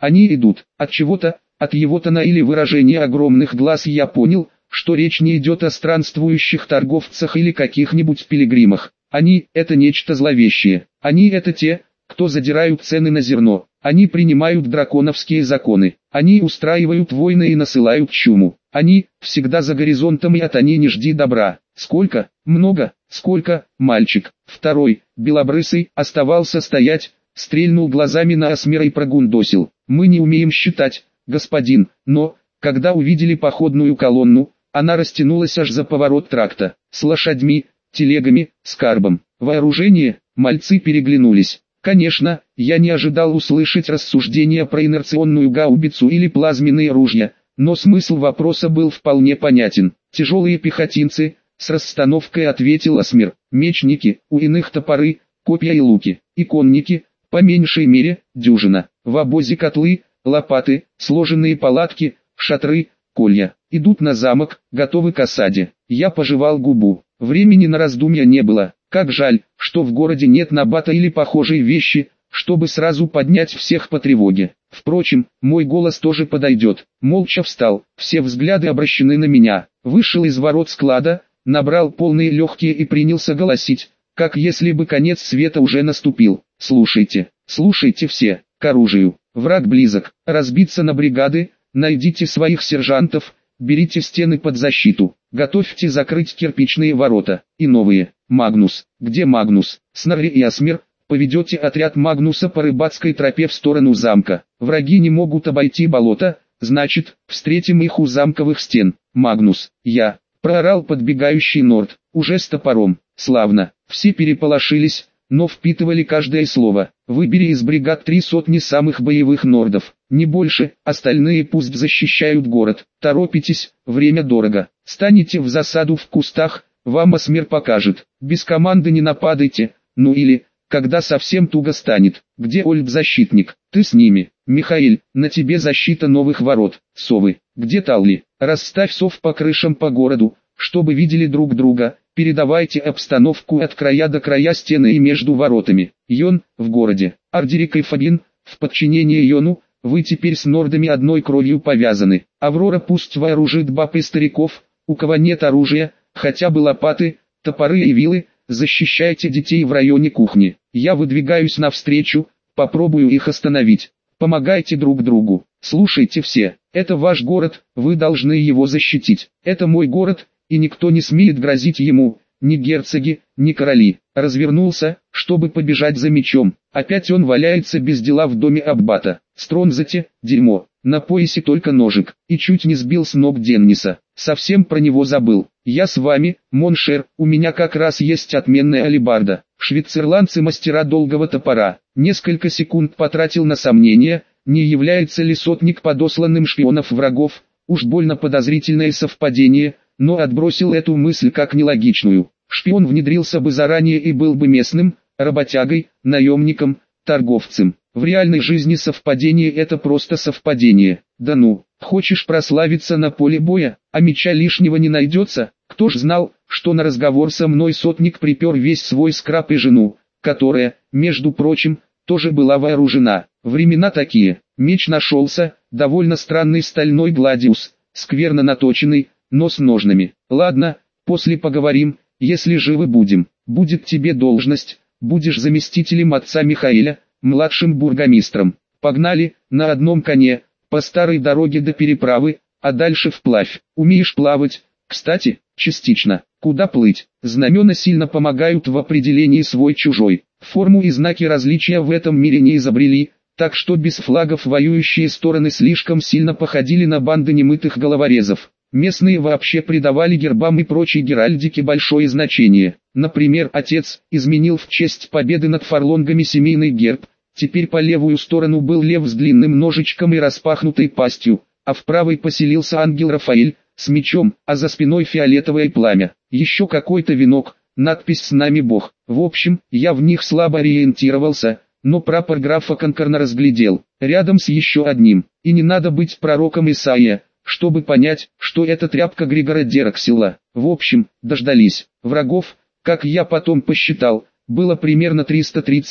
Они идут. От чего-то, от его тона или выражения огромных глаз я понял, что речь не идет о странствующих торговцах или каких-нибудь пилигримах. Они – это нечто зловещее. Они – это те, кто задирают цены на зерно. Они принимают драконовские законы. Они устраивают войны и насылают чуму. Они всегда за горизонтом, и от они не жди добра. Сколько? Много. Сколько? Мальчик. Второй, белобрысый, оставался стоять, стрельнул глазами на Асмира и прогундосил. Мы не умеем считать, господин, но, когда увидели походную колонну, она растянулась аж за поворот тракта, с лошадьми, телегами, скарбом. Вооружение, мальцы переглянулись. Конечно, я не ожидал услышать рассуждения про инерционную гаубицу или плазменные ружья, но смысл вопроса был вполне понятен. Тяжелые пехотинцы, с расстановкой ответил Асмир. Мечники, у иных топоры, копья и луки. И конники, по меньшей мере, дюжина. В обозе котлы, лопаты, сложенные палатки, шатры, колья. Идут на замок, готовы к осаде. Я пожевал губу. Времени на раздумья не было. Как жаль, что в городе нет набата или похожей вещи, чтобы сразу поднять всех по тревоге. Впрочем, мой голос тоже подойдет. Молча встал, все взгляды обращены на меня. Вышел из ворот склада, набрал полные легкие и принялся голосить, как если бы конец света уже наступил. Слушайте, слушайте все, к оружию. Враг близок, разбиться на бригады, найдите своих сержантов, берите стены под защиту, готовьте закрыть кирпичные ворота, и новые. Магнус, где Магнус? Снарри и Асмир, поведете отряд Магнуса по рыбацкой тропе в сторону замка. Враги не могут обойти болото, значит, встретим их у замковых стен. Магнус, я, проорал подбегающий Норд, уже с топором. Славно, все переполошились, но впитывали каждое слово. Выбери из бригад 3 сотни самых боевых нордов, не больше, остальные пусть защищают город. Торопитесь, время дорого. Станете в засаду в кустах, вам Асмир покажет. Без команды не нападайте, ну или, когда совсем туго станет. Где Ольб-защитник? Ты с ними. Михаил, на тебе защита новых ворот. Совы, где Талли? Расставь сов по крышам по городу, чтобы видели друг друга. Передавайте обстановку от края до края стены и между воротами. Йон, в городе. Ардерик и Фабин, в подчинении Йону, вы теперь с нордами одной кровью повязаны. Аврора пусть вооружит баб и стариков, у кого нет оружия, хотя бы лопаты, топоры и вилы, защищайте детей в районе кухни. Я выдвигаюсь навстречу, попробую их остановить. Помогайте друг другу. Слушайте все, это ваш город, вы должны его защитить. Это мой город, и никто не смеет грозить ему, ни герцоги, ни короли. Развернулся, чтобы побежать за мечом. Опять он валяется без дела в доме аббата. Стронзате, дерьмо. На поясе только ножик. И чуть не сбил с ног Денниса. Совсем про него забыл. Я с вами, Моншер, у меня как раз есть отменная алебарда. Швейцарландцы мастера долгого топора. Несколько секунд потратил на сомнение, не является ли сотник подосланным шпионов врагов. Уж больно подозрительное совпадение, но отбросил эту мысль как нелогичную. Шпион внедрился бы заранее и был бы местным, работягой, наемником, торговцем. В реальной жизни совпадение — это просто совпадение. Да ну, хочешь прославиться на поле боя, а меча лишнего не найдется? Кто ж знал, что на разговор со мной сотник припер весь свой скраб и жену, которая, между прочим, тоже была вооружена. Времена такие. Меч нашелся, довольно странный стальной гладиус, скверно наточенный, но с ножнами. Ладно, после поговорим, если живы будем. Будет тебе должность, будешь заместителем отца Михаэля, младшим бургомистром. Погнали, на одном коне, по старой дороге до переправы, а дальше вплавь. Умеешь плавать? Кстати, частично. Куда плыть? Знамена сильно помогают в определении свой-чужой. Форму и знаки различия в этом мире не изобрели, так что без флагов воюющие стороны слишком сильно походили на банды немытых головорезов. Местные вообще придавали гербам и прочей геральдике большое значение. Например, отец изменил в честь победы над фарлонгами семейный герб. Теперь по левую сторону был лев с длинным ножичком и распахнутой пастью, а в правой поселился ангел Рафаэль с мечом, а за спиной фиолетовое пламя. Еще какой-то венок, надпись «С нами Бог». В общем, я в них слабо ориентировался, но прапор графа Конкорна разглядел, рядом с еще одним. И не надо быть пророком Исаия, чтобы понять, что это тряпка Григора Дераксила. В общем, дождались. Врагов, как я потом посчитал, было примерно 330,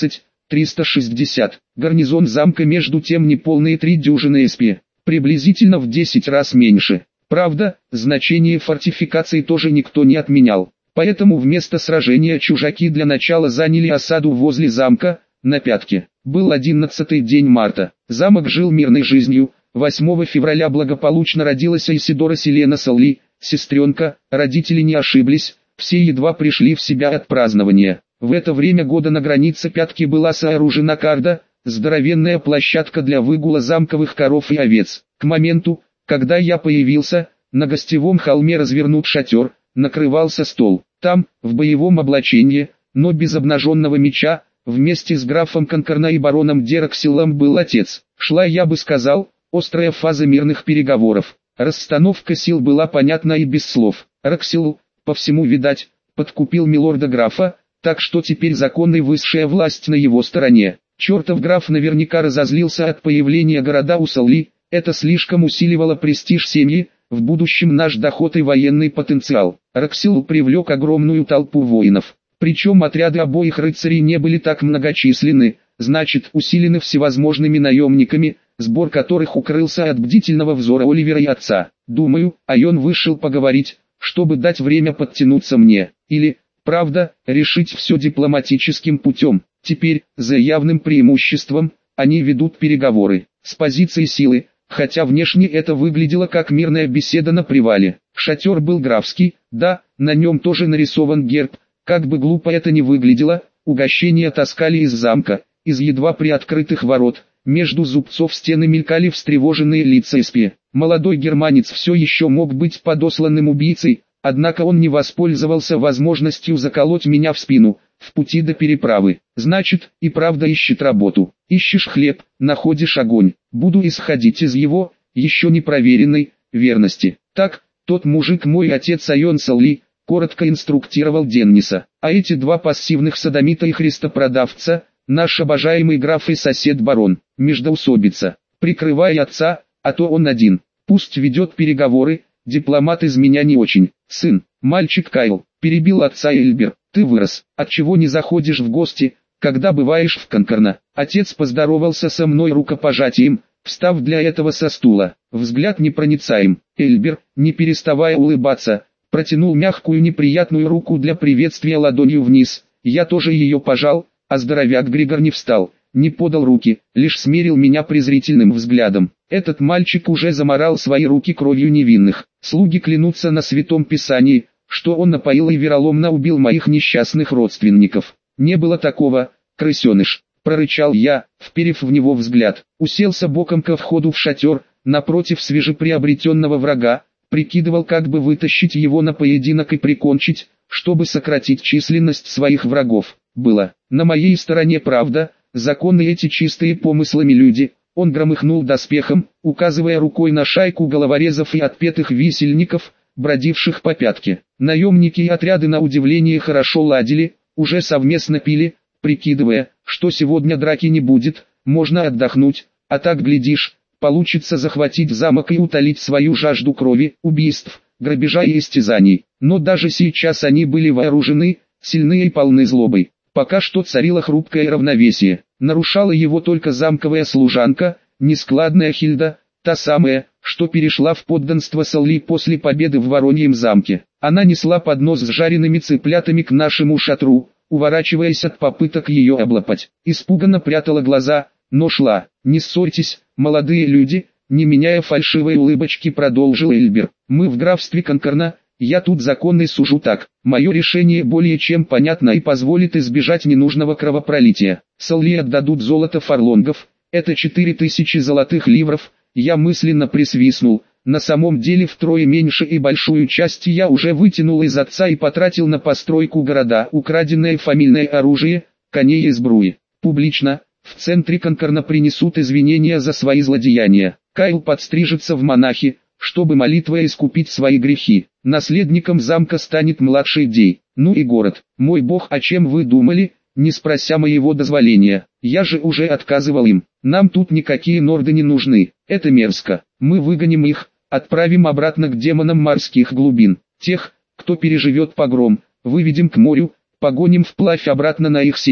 360. Гарнизон замка между тем неполные 3 дюжины СП, приблизительно в 10 раз меньше. Правда, значение фортификаций тоже никто не отменял. Поэтому вместо сражения чужаки для начала заняли осаду возле замка, на Пятке. Был 11-й день марта. Замок жил мирной жизнью. 8 февраля благополучно родилась Исидора Селена Салли, сестренка, родители не ошиблись, все едва пришли в себя от празднования. В это время года на границе Пятки была сооружена карда, здоровенная площадка для выгула замковых коров и овец. К моменту, когда я появился, на гостевом холме развернут шатер, накрывался стол. Там, в боевом облачении, но без обнаженного меча, вместе с графом Конкорна и бароном Дераксилом был отец. Шла, я бы сказал, острая фаза мирных переговоров. Расстановка сил была понятна и без слов. Раксил, по всему видать, подкупил милорда графа, так что теперь закон и высшая власть на его стороне. Чертов граф наверняка разозлился от появления города у Салли, это слишком усиливало престиж семьи, в будущем наш доход и военный потенциал. Раксил привлек огромную толпу воинов. Причем отряды обоих рыцарей не были так многочисленны, значит усилены всевозможными наемниками, сбор которых укрылся от бдительного взора Оливера и отца. Думаю, Айон вышел поговорить, чтобы дать время подтянуться мне, или, правда, решить все дипломатическим путем. Теперь, за явным преимуществом, они ведут переговоры, с позиции силы, хотя внешне это выглядело как мирная беседа на привале. Шатер был графский, да, на нем тоже нарисован герб, как бы глупо это ни выглядело, угощения таскали из замка, из едва приоткрытых ворот, между зубцов стены мелькали встревоженные лица СП. Молодой германец все еще мог быть подосланным убийцей, однако он не воспользовался возможностью заколоть меня в спину, в пути до переправы. Значит, и правда ищет работу. Ищешь хлеб, находишь огонь. Буду исходить из его, еще не проверенной, верности. Так, тот мужик мой отец Айон Салли, коротко инструктировал Денниса. А эти два пассивных содомита и христопродавца, наш обожаемый граф и сосед барон, междоусобица. Прикрывай отца, а то он один. Пусть ведет переговоры, дипломат из меня не очень. Сын, мальчик Кайл, перебил отца Эльбер. Ты вырос, отчего не заходишь в гости, когда бываешь в Конкорна? Отец поздоровался со мной рукопожатием, встав для этого со стула. Взгляд непроницаем. Эльбер, не переставая улыбаться, протянул мягкую неприятную руку для приветствия ладонью вниз. Я тоже ее пожал, а здоровяк Григор не встал, не подал руки, лишь смерил меня презрительным взглядом. Этот мальчик уже заморал свои руки кровью невинных. Слуги клянутся на святом писании, что он напоил и вероломно убил моих несчастных родственников. Не было такого, крысеныш, прорычал я, вперев в него взгляд. Уселся боком ко входу в шатер, напротив свежеприобретенного врага, прикидывал, как бы вытащить его на поединок и прикончить, чтобы сократить численность своих врагов. Было на моей стороне правда, законы эти чистые помыслами люди. Он громыхнул доспехом, указывая рукой на шайку головорезов и отпетых висельников, бродивших по Пятке. Наемники и отряды на удивление хорошо ладили, уже совместно пили, прикидывая, что сегодня драки не будет, можно отдохнуть, а так глядишь, получится захватить замок и утолить свою жажду крови, убийств, грабежа и истязаний. Но даже сейчас они были вооружены, сильны и полны злобой. Пока что царило хрупкое равновесие, нарушала его только замковая служанка, нескладная Хильда, та самая, что перешла в подданство Салли после победы в Вороньем замке. Она несла поднос с жареными цыплятами к нашему шатру, уворачиваясь от попыток ее облапать. Испуганно прятала глаза, но шла. «Не ссорьтесь, молодые люди», не меняя фальшивой улыбочки, продолжил Эльбер. «Мы в графстве Конкорна, я тут законный сужу так. Мое решение более чем понятно и позволит избежать ненужного кровопролития. Салли отдадут золото фарлонгов, это 4000 золотых ливров». Я мысленно присвистнул, на самом деле втрое меньше, и большую часть я уже вытянул из отца и потратил на постройку города, украденное фамильное оружие, коней и сбруи. Публично, в центре Конкорна принесут извинения за свои злодеяния. Кайл подстрижется в монахи, чтобы молитвой искупить свои грехи. Наследником замка станет младший Дей. Ну и город. Мой бог, о чем вы думали, не спрося моего дозволения? Я же уже отказывал им. Нам тут никакие норды не нужны. Это мерзко. Мы выгоним их, отправим обратно к демонам морских глубин. Тех, кто переживет погром, выведем к морю, погоним вплавь обратно на их север.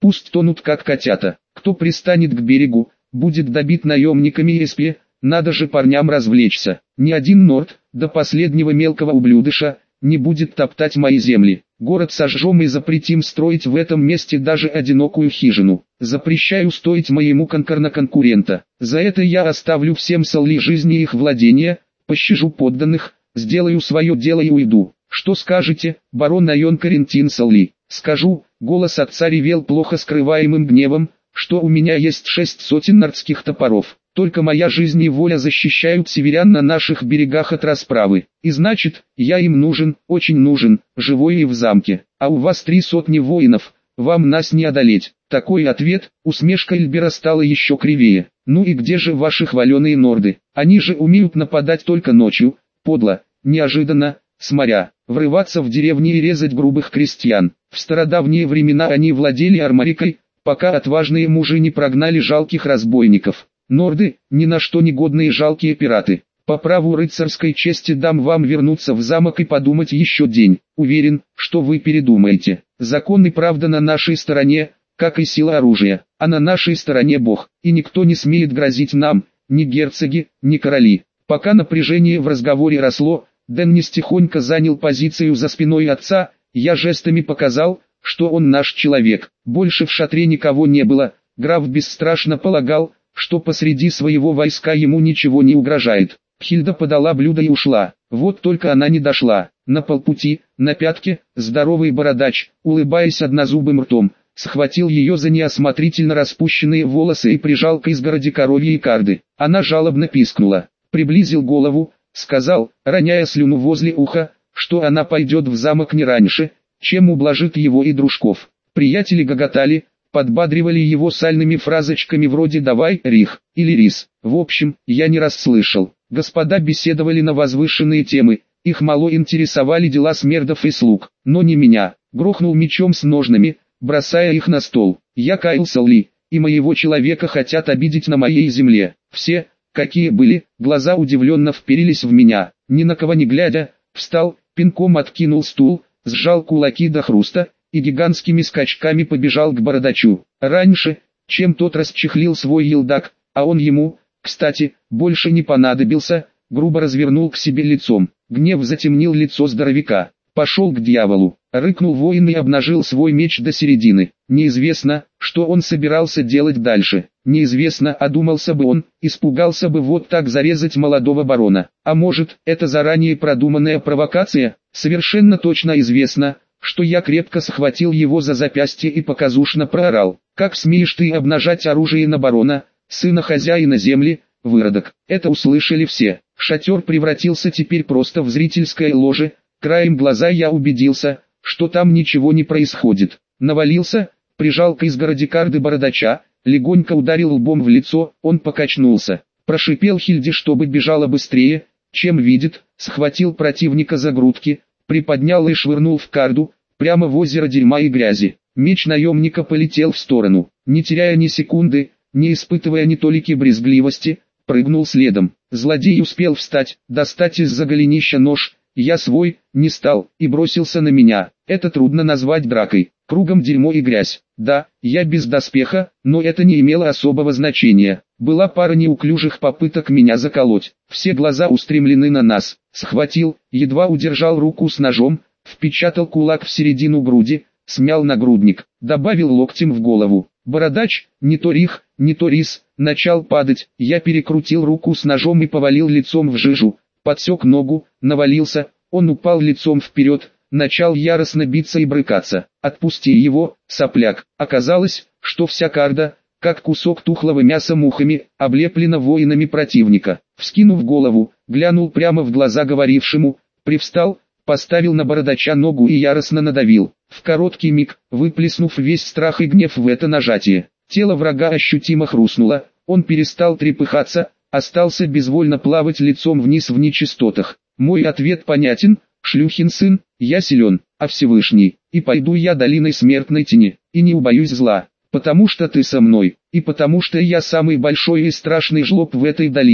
Пусть тонут как котята. Кто пристанет к берегу, будет добит наемниками СП. Надо же парням развлечься. Ни один норд, до последнего мелкого ублюдыша, не будет топтать мои земли. Город сожжем и запретим строить в этом месте даже одинокую хижину. Запрещаю стоить моему конкурента. За это я оставлю всем Салли жизни и их владения, пощажу подданных, сделаю свое дело и уйду. Что скажете, барон Айон Карентин Салли? Скажу, голос отца ревел плохо скрываемым гневом, что у меня есть 6 сотен нордских топоров. Только моя жизнь и воля защищают северян на наших берегах от расправы. И значит, я им нужен, очень нужен, живой и в замке. А у вас 3 сотни воинов, вам нас не одолеть. Такой ответ, усмешка Эльбера стала еще кривее. Ну и где же ваши хваленые норды? Они же умеют нападать только ночью, подло, неожиданно, с моря, врываться в деревни и резать грубых крестьян. В стародавние времена они владели армарикой, пока отважные мужи не прогнали жалких разбойников. Норды, ни на что не годные жалкие пираты. По праву рыцарской чести дам вам вернуться в замок и подумать еще день. Уверен, что вы передумаете. Закон и правда на нашей стороне, как и сила оружия. А на нашей стороне Бог. И никто не смеет грозить нам, ни герцоги, ни короли. Пока напряжение в разговоре росло, Деннис тихонько занял позицию за спиной отца. Я жестами показал, что он наш человек. Больше в шатре никого не было. Граф бесстрашно полагал, что посреди своего войска ему ничего не угрожает. Хильда подала блюдо и ушла. Вот только она не дошла. На полпути, на пятке, здоровый бородач, улыбаясь однозубым ртом, схватил ее за неосмотрительно распущенные волосы и прижал к изгороди коровьей карды. Она жалобно пискнула, приблизил голову, сказал, роняя слюну возле уха, что она пойдет в замок не раньше, чем ублажит его и дружков. Приятели гоготали, подбадривали его сальными фразочками вроде «давай, Рих» или «Рис». В общем, я не расслышал. Господа беседовали на возвышенные темы, их мало интересовали дела смердов и слуг, но не меня. Грохнул мечом с ножнами, бросая их на стол. Я Кайл Салли, и моего человека хотят обидеть на моей земле. Все, какие были, глаза удивленно вперились в меня. Ни на кого не глядя, встал, пинком откинул стул, сжал кулаки до хруста, и гигантскими скачками побежал к бородачу. Раньше, чем тот расчехлил свой елдак, а он ему, кстати, больше не понадобился, грубо развернул к себе лицом. Гнев затемнил лицо здоровяка. «Пошел к дьяволу!» — рыкнул воин и обнажил свой меч до середины. Неизвестно, что он собирался делать дальше. Неизвестно, одумался бы он, испугался бы вот так зарезать молодого барона. А может, это заранее продуманная провокация? Совершенно точно известно, что я крепко схватил его за запястье и показушно проорал: «Как смеешь ты обнажать оружие на барона, сына хозяина земли, выродок!» Это услышали все. Шатер превратился теперь просто в зрительское ложе. Краем глаза я убедился, что там ничего не происходит. Навалился, прижал к изгороди карды бородача, легонько ударил лбом в лицо, он покачнулся. Прошипел Хильде, чтобы бежала быстрее, чем видит, схватил противника за грудки, приподнял и швырнул в карду, прямо в озеро дерьма и грязи. Меч наемника полетел в сторону. Не теряя ни секунды, не испытывая ни толики брезгливости, прыгнул следом. Злодей успел встать, достать из-за голенища нож. Я свой, не стал, и бросился на меня. Это трудно назвать дракой. Кругом дерьмо и грязь. Да, я без доспеха, но это не имело особого значения. Была пара неуклюжих попыток меня заколоть. Все глаза устремлены на нас. Схватил, едва удержал руку с ножом, впечатал кулак в середину груди, смял нагрудник, добавил локтем в голову. Бородач, не то Рих, не то Рис, начал падать. Я перекрутил руку с ножом и повалил лицом в жижу. Подсек ногу, навалился, он упал лицом вперед, начал яростно биться и брыкаться. «Отпусти его, сопляк!» Оказалось, что вся карда, как кусок тухлого мяса мухами, облеплена воинами противника. Вскинув голову, глянул прямо в глаза говорившему, привстал, поставил на бородача ногу и яростно надавил. В короткий миг, выплеснув весь страх и гнев в это нажатие, тело врага ощутимо хрустнуло, он перестал трепыхаться, остался безвольно плавать лицом вниз в нечистотах. Мой ответ понятен: шлюхин сын, я силен, а Всевышний, и пойду я долиной смертной тени, и не убоюсь зла, потому что ты со мной, и потому что я самый большой и страшный жлоб в этой долине.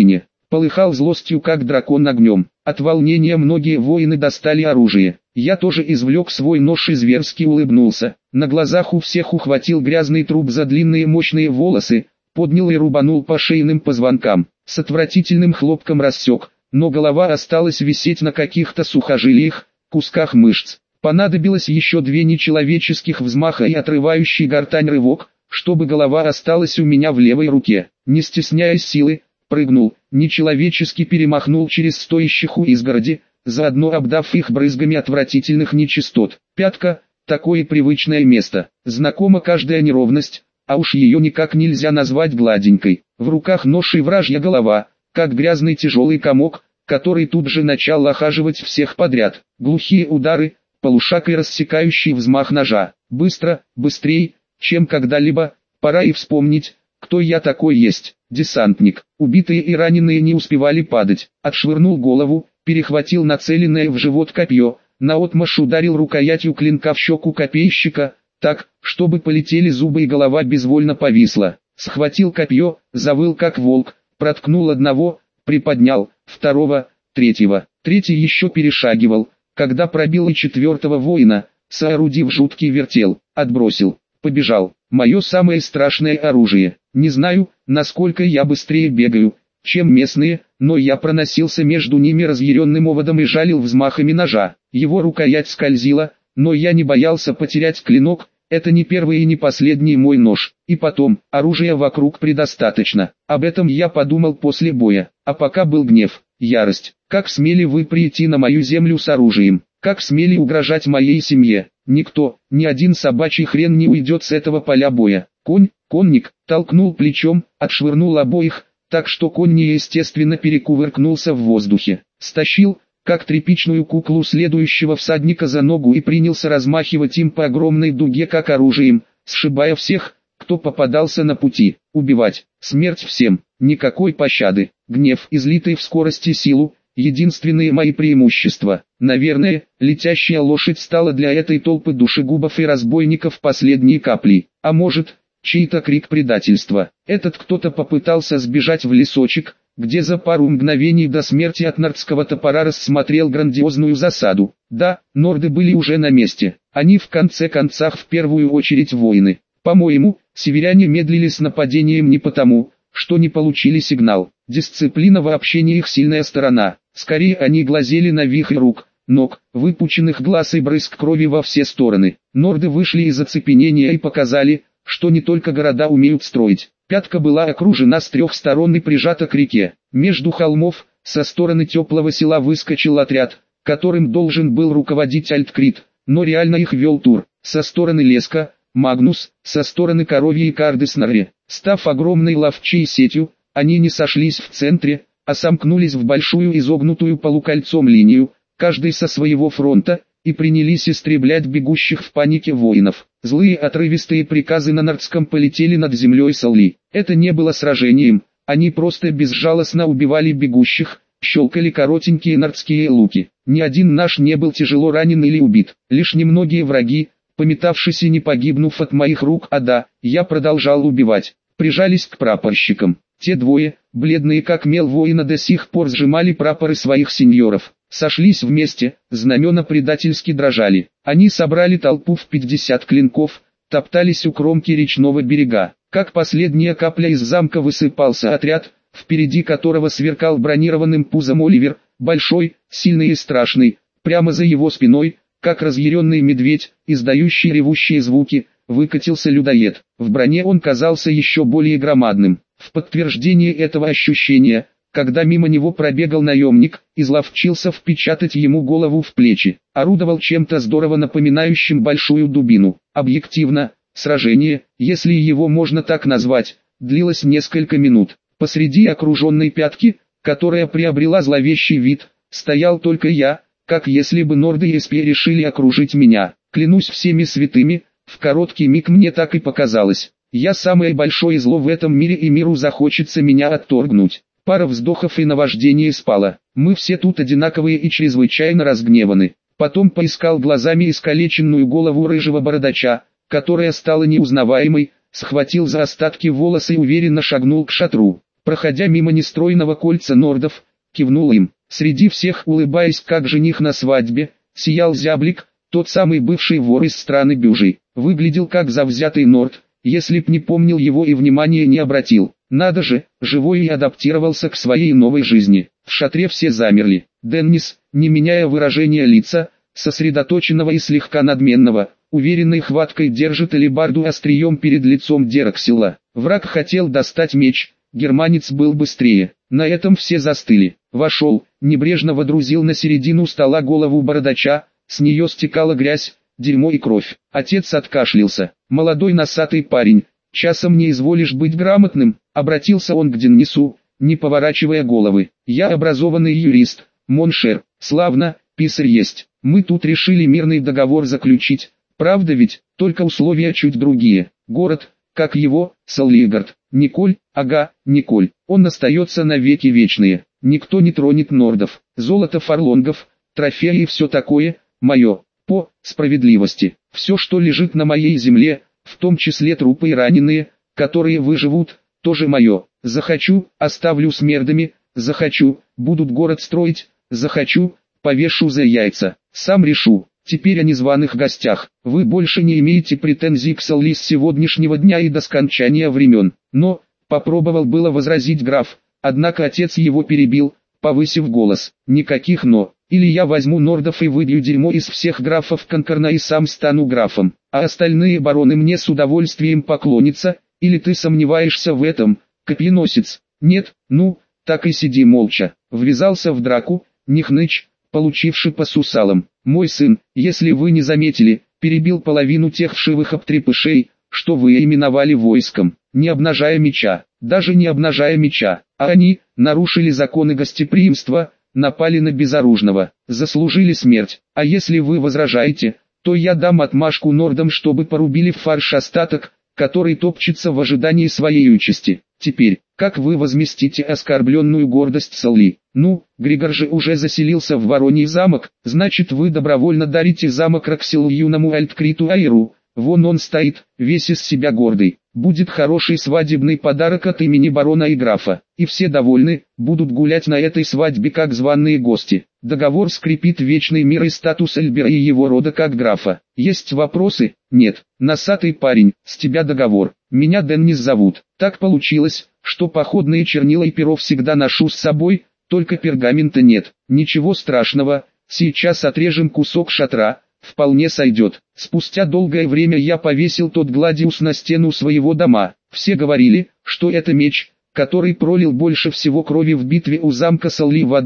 полыхал злостью как дракон огнем. От волнения многие воины достали оружие. Я тоже извлек свой нож и зверски улыбнулся. На глазах у всех ухватил грязный труп за длинные мощные волосы, поднял и рубанул по шейным позвонкам. С отвратительным хлопком рассек, но голова осталась висеть на каких-то сухожилиях, кусках мышц. Понадобилось еще 2 нечеловеческих взмаха и отрывающий гортань рывок, чтобы голова осталась у меня в левой руке. Не стесняясь силы, прыгнул, нечеловечески перемахнул через стоящих у изгороди, заодно обдав их брызгами отвратительных нечистот. Пятка – такое привычное место, знакома каждая неровность, а уж ее никак нельзя назвать гладенькой. В руках нож и вражья голова, как грязный тяжелый комок, который тут же начал охаживать всех подряд. Глухие удары, полушаг и рассекающий взмах ножа. Быстро, быстрей, чем когда-либо, пора и вспомнить, кто я такой есть. Десантник. Убитые и раненые не успевали падать. Отшвырнул голову, перехватил нацеленное в живот копье, наотмашь ударил рукоятью клинка в щеку копейщика, так, чтобы полетели зубы и голова безвольно повисла. Схватил копье, завыл как волк, проткнул одного, приподнял, второго, третьего. Третий еще перешагивал, когда пробил и 4-го воина, соорудив жуткий вертел, отбросил, побежал. Мое самое страшное оружие. Не знаю, насколько я быстрее бегаю, чем местные, но я проносился между ними разъяренным оводом и жалил взмахами ножа. Его рукоять скользила, но я не боялся потерять клинок, это не первый и не последний мой нож. И потом, оружия вокруг предостаточно. Об этом я подумал после боя, а пока был гнев, ярость. Как смели вы прийти на мою землю с оружием? Как смели угрожать моей семье? Никто, ни один собачий хрен не уйдет с этого поля боя. Конник, толкнул плечом, отшвырнул обоих, так что конь неестественно перекувыркнулся в воздухе. Стащил, как тряпичную куклу следующего всадника за ногу и принялся размахивать им по огромной дуге как оружием, сшибая всех, кто попадался на пути. Убивать, смерть всем, никакой пощады. Гнев, излитый в скорости силу, единственные мои преимущества. Наверное, летящая лошадь стала для этой толпы душегубов и разбойников последней каплей. А может, чей-то крик предательства. Этот кто-то попытался сбежать в лесочек, где за пару мгновений до смерти от нордского топора рассмотрел грандиозную засаду. Да, норды были уже на месте. Они в конце концов в первую очередь воины. По-моему, северяне медлили с нападением не потому, что не получили сигнал. Дисциплина вообще не их сильная сторона. Скорее они глазели на вихрь рук, ног, выпученных глаз и брызг крови во все стороны. Норды вышли из оцепенения и показали, что не только города умеют строить. Пятка была окружена с 3 сторон и прижата к реке. Между холмов, со стороны теплого села выскочил отряд, которым должен был руководить Альткрит, но реально их вел Тур. Со стороны Леска, Магнус, со стороны Коровьей Карды Снарри. Став огромной ловчей сетью, они не сошлись в центре, а сомкнулись в большую изогнутую полукольцом линию, каждый со своего фронта, и принялись истреблять бегущих в панике воинов. Злые отрывистые приказы на нордском полетели над землей Салли. Это не было сражением, они просто безжалостно убивали бегущих, щелкали коротенькие нордские луки. Ни один наш не был тяжело ранен или убит, лишь немногие враги, пометавшись и не погибнув от моих рук, я продолжал убивать, прижались к прапорщикам. Те двое, бледные как мел воина, до сих пор сжимали прапоры своих сеньоров. Сошлись вместе, знамена предательски дрожали. Они собрали толпу в 50 клинков, топтались у кромки речного берега. Как последняя капля из замка высыпался отряд, впереди которого сверкал бронированным пузом Оливер, большой, сильный и страшный. Прямо за его спиной, как разъяренный медведь, издающий ревущие звуки, выкатился людоед. В броне он казался еще более громадным. В подтверждение этого ощущения, когда мимо него пробегал наемник, изловчился впечатать ему голову в плечи. Орудовал чем-то здорово напоминающим большую дубину. Объективно, сражение, если его можно так назвать, длилось несколько минут. Посреди окруженной пятки, которая приобрела зловещий вид, стоял только я, как если бы норды и спи решили окружить меня. Клянусь всеми святыми, в короткий миг мне так и показалось. Я самое большое зло в этом мире, и миру захочется меня отторгнуть. Пара вздохов и наваждение спало. Мы все тут одинаковые и чрезвычайно разгневаны. Потом поискал глазами искалеченную голову рыжего бородача, которая стала неузнаваемой, схватил за остатки волос и уверенно шагнул к шатру. проходя мимо нестройного кольца нордов, кивнул им. Среди всех, улыбаясь как жених на свадьбе, сиял зяблик, тот самый бывший вор из страны Бюжи. Выглядел как завзятый норд, если б не помнил его и внимания не обратил. Надо же, живой и адаптировался к своей новой жизни. В шатре все замерли. Деннис, не меняя выражения лица, сосредоточенного и слегка надменного, уверенной хваткой держит алебарду острием перед лицом Дераксила. Враг хотел достать меч, германец был быстрее. На этом все застыли. Вошел, небрежно водрузил на середину стола голову бородача, с нее стекала грязь, дерьмо и кровь. Отец откашлялся. «Молодой носатый парень, часом не изволишь быть грамотным?» Обратился он к Деннису, не поворачивая головы. «Я образованный юрист, моншер, славно, писарь есть. Мы тут решили мирный договор заключить, правда ведь, только условия чуть другие. Город, как его, Саллигард. Николь, ага, Николь, он остается навеки вечные. Никто не тронет нордов, золото фарлонгов, трофеи и все такое, мое, по справедливости. Все, что лежит на моей земле, в том числе трупы и раненые, которые выживут, тоже мое. Захочу, оставлю смердами, захочу, будут город строить, захочу, повешу за яйца. Сам решу. Теперь о незваных гостях. Вы больше не имеете претензий к Салли с сегодняшнего дня и до скончания времен. Но, попробовал было возразить граф, однако отец его перебил, повысив голос. Никаких «но». Или я возьму нордов и выбью дерьмо из всех графов Конкорна и сам стану графом, а остальные бароны мне с удовольствием поклонятся, или ты сомневаешься в этом, копьеносец? Нет, ну, так и сиди молча. Ввязался в драку, не хнычь, получивший по сусалам. Мой сын, если вы не заметили, перебил половину тех вшивых обтрепышей, что вы именовали войском, не обнажая меча, даже не обнажая меча, а они нарушили законы гостеприимства, напали на безоружного, заслужили смерть. А если вы возражаете, то я дам отмашку нордам, чтобы порубили в фарш остаток, который топчется в ожидании своей участи. Теперь, как вы возместите оскорбленную гордость Салли? Ну, Григор же уже заселился в Вороний замок, значит вы добровольно дарите замок Роксилу юному Альткриту Айру. Вон он стоит, весь из себя гордый. Будет хороший свадебный подарок от имени барона и графа. И все довольны, будут гулять на этой свадьбе как званые гости. Договор скрепит вечный мир и статус Эльбера и его рода как графа. Есть вопросы? Нет. Носатый парень, с тебя договор. Меня Деннис зовут. Так получилось, что походные чернила и перо всегда ношу с собой, только пергамента нет. Ничего страшного, сейчас отрежем кусок шатра. Вполне сойдет. Спустя долгое время я повесил тот гладиус на стену своего дома. Все говорили, что это меч, который пролил больше всего крови в битве у замка Салли в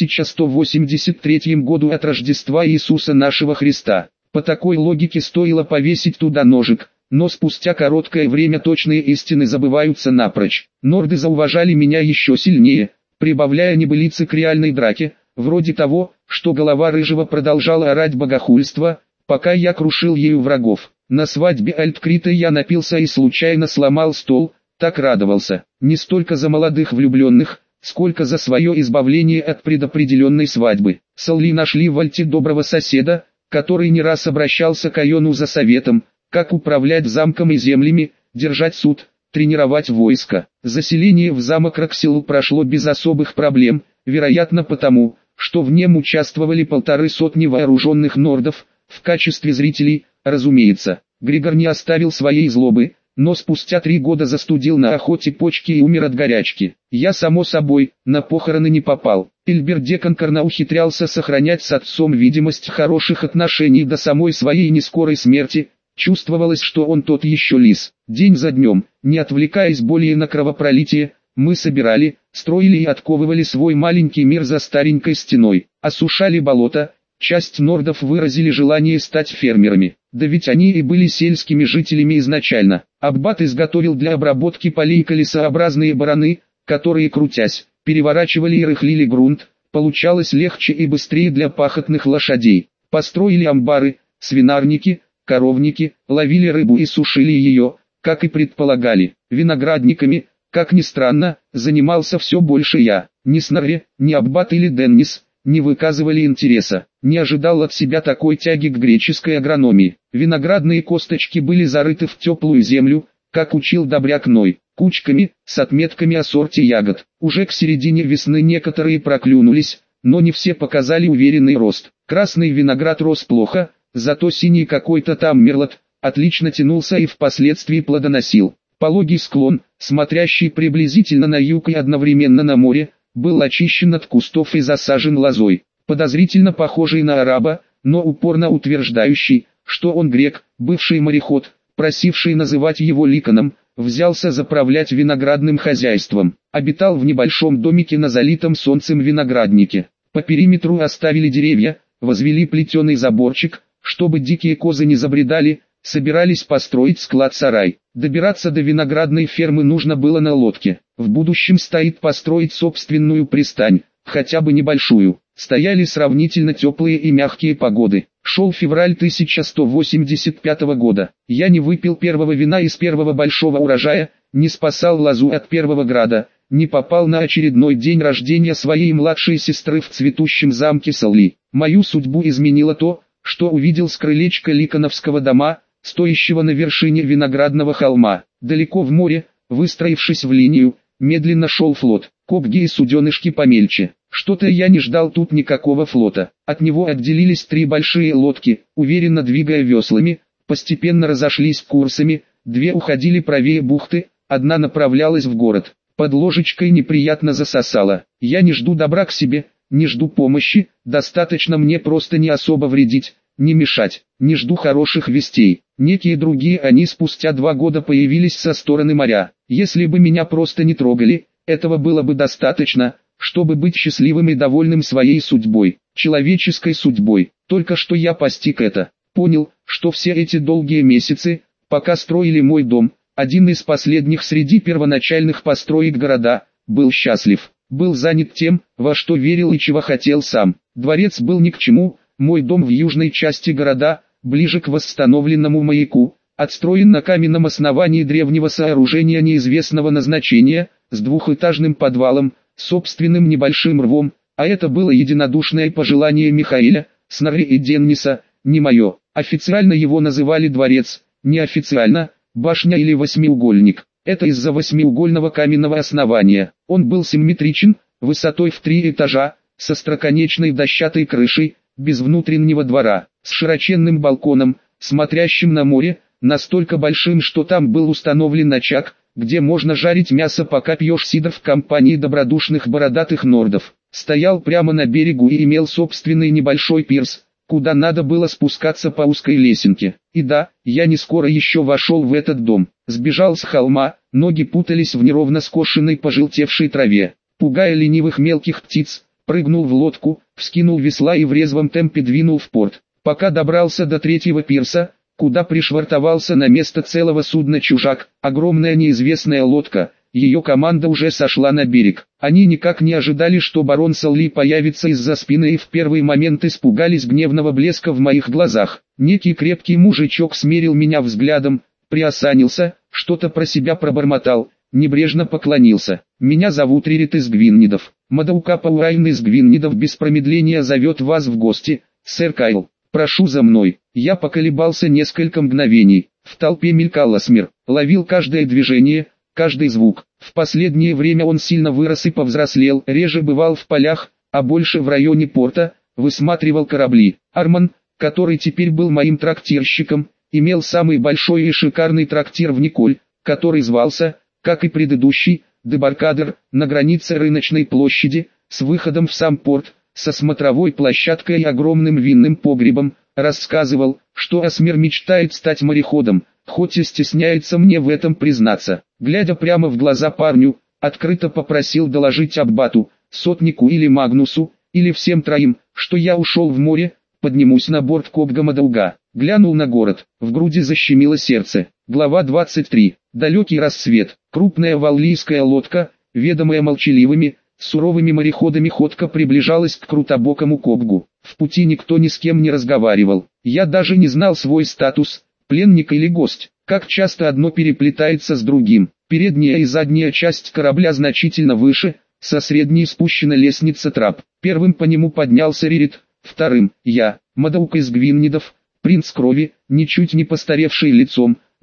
1183 году от Рождества Иисуса нашего Христа. По такой логике стоило повесить туда ножик, но спустя короткое время точные истины забываются напрочь. Норды зауважали меня еще сильнее, прибавляя небылицы к реальной драке, вроде того, что голова рыжего продолжала орать богохульство, пока я крушил ею врагов. На свадьбе Альткрита я напился и случайно сломал стол, так радовался, не столько за молодых влюбленных, сколько за свое избавление от предопределенной свадьбы. Салли нашли в Альте доброго соседа, который не раз обращался к Айону за советом, как управлять замком и землями, держать суд, тренировать войско. Заселение в замок Роксилу прошло без особых проблем, вероятно потому, что в нем участвовали 150 вооруженных нордов, в качестве зрителей, разумеется. Григор не оставил своей злобы, но спустя 3 года застудил на охоте почки и умер от горячки. Я, само собой, на похороны не попал. Эльбер де Конкорна ухитрялся сохранять с отцом видимость хороших отношений до самой своей нескорой смерти. Чувствовалось, что он тот еще лис. День за днем, не отвлекаясь более на кровопролитие, мы собирали, строили и отковывали свой маленький мир за старенькой стеной, осушали болото. Часть нордов выразили желание стать фермерами, да ведь они и были сельскими жителями изначально. Аббат изготовил для обработки полей колесообразные бараны, которые, крутясь, переворачивали и рыхлили грунт, получалось легче и быстрее для пахотных лошадей. Построили амбары, свинарники, коровники, ловили рыбу и сушили ее, как и предполагали. Виноградниками, как ни странно, занимался все больше я. Ни Снорри, ни Аббат или Деннис не выказывали интереса. Не ожидал от себя такой тяги к греческой агрономии. Виноградные косточки были зарыты в теплую землю, как учил добряк Ной. кучками, с отметками о сорте ягод. Уже к середине весны некоторые проклюнулись, но не все показали уверенный рост. Красный виноград рос плохо, зато синий какой-то там мерлот отлично тянулся и впоследствии плодоносил. Пологий склон, смотрящий приблизительно на юг и одновременно на море, был очищен от кустов и засажен лозой. Подозрительно похожий на араба, но упорно утверждающий, что он грек, бывший мореход, просивший называть его Ликаном, взялся заправлять виноградным хозяйством. Обитал в небольшом домике на залитом солнцем винограднике. По периметру оставили деревья, возвели плетеный заборчик, чтобы дикие козы не забредали, собирались построить склад-сарай. Добираться до виноградной фермы нужно было на лодке. В будущем стоит построить собственную пристань, хотя бы небольшую. Стояли сравнительно теплые и мягкие погоды. Шел февраль 1185 года. Я не выпил первого вина из первого большого урожая, не спасал лозу от первого града, не попал на очередной день рождения своей младшей сестры в цветущем замке Салли. Мою судьбу изменило то, что увидел с крылечка Ликановского дома, стоящего на вершине виноградного холма. Далеко в море, выстроившись в линию, медленно шел флот, копги и суденышки помельче. Что-то я не ждал тут никакого флота. От него отделились 3 большие лодки, уверенно двигая веслами, постепенно разошлись курсами, 2 уходили правее бухты, одна направлялась в город. Под ложечкой неприятно засосало. Я не жду добра к себе, не жду помощи, достаточно мне просто не особо вредить, не мешать, не жду хороших вестей. Некие другие они спустя 2 года появились со стороны моря. Если бы меня просто не трогали, этого было бы достаточно, чтобы быть счастливым и довольным своей судьбой, человеческой судьбой. Только что я постиг это, понял, что все эти долгие месяцы, пока строили мой дом, один из последних среди первоначальных построек города, был счастлив, был занят тем, во что верил и чего хотел сам. Дворец был ни к чему, мой дом в южной части города, ближе к восстановленному маяку, отстроен на каменном основании древнего сооружения неизвестного назначения, с двухэтажным подвалом, собственным небольшим рвом, а это было единодушное пожелание Михаэля, Снорри и Денниса, не мое. Официально его называли дворец, неофициально – башня или восьмиугольник. Это из-за восьмиугольного каменного основания. Он был симметричен, высотой в 3 этажа, со остроконечной дощатой крышей, без внутреннего двора, с широченным балконом, смотрящим на море, настолько большим, что там был установлен очаг, где можно жарить мясо, пока пьешь сидр в компании добродушных бородатых нордов. Стоял прямо на берегу и имел собственный небольшой пирс, куда надо было спускаться по узкой лесенке. И да, я не скоро еще вошел в этот дом. Сбежал с холма, ноги путались в неровно скошенной пожелтевшей траве. Пугая ленивых мелких птиц, прыгнул в лодку, вскинул весла и в резвом темпе двинул в порт. Пока добрался до 3-го пирса, куда пришвартовался на место целого судна чужак, огромная неизвестная лодка, ее команда уже сошла на берег. Они никак не ожидали, что барон Салли появится из-за спины, и в первый момент испугались гневного блеска в моих глазах. Некий крепкий мужичок смерил меня взглядом, приосанился, что-то про себя пробормотал, небрежно поклонился. «Меня зовут Ририт из Гвиннидов. Мадаукапа Урайн из Гвиннидов без промедления зовет вас в гости, сэр Кайл. Прошу за мной». Я поколебался несколько мгновений. В толпе мелькал Асмир, ловил каждое движение, каждый звук. В последнее время он сильно вырос и повзрослел, реже бывал в полях, а больше в районе порта, высматривал корабли. Арман, который теперь был моим трактирщиком, имел самый большой и шикарный трактир в Николь, который звался, как и предыдущий, Дебаркадер, на границе рыночной площади, с выходом в сам порт, со смотровой площадкой и огромным винным погребом. Рассказывал, что Асмир мечтает стать мореходом, хоть и стесняется мне в этом признаться. Глядя прямо в глаза парню, открыто попросил доложить аббату, сотнику или Магнусу, или всем троим, что я ушел в море, поднимусь на борт Кобгамадауга. Глянул на город, в груди защемило сердце. Глава 23. Далекий рассвет. Крупная валлийская лодка, ведомая молчаливыми, суровыми мореходами, ходко приближалась к крутобокому Кобгу. В пути никто ни с кем не разговаривал. Я даже не знал свой статус, пленник или гость. Как часто одно переплетается с другим. Передняя и задняя часть корабля значительно выше, со средней спущена лестница трап. Первым по нему поднялся Ририт, вторым — я, Мадаук из Гвиннидов, принц крови, ничуть не постаревший лицом,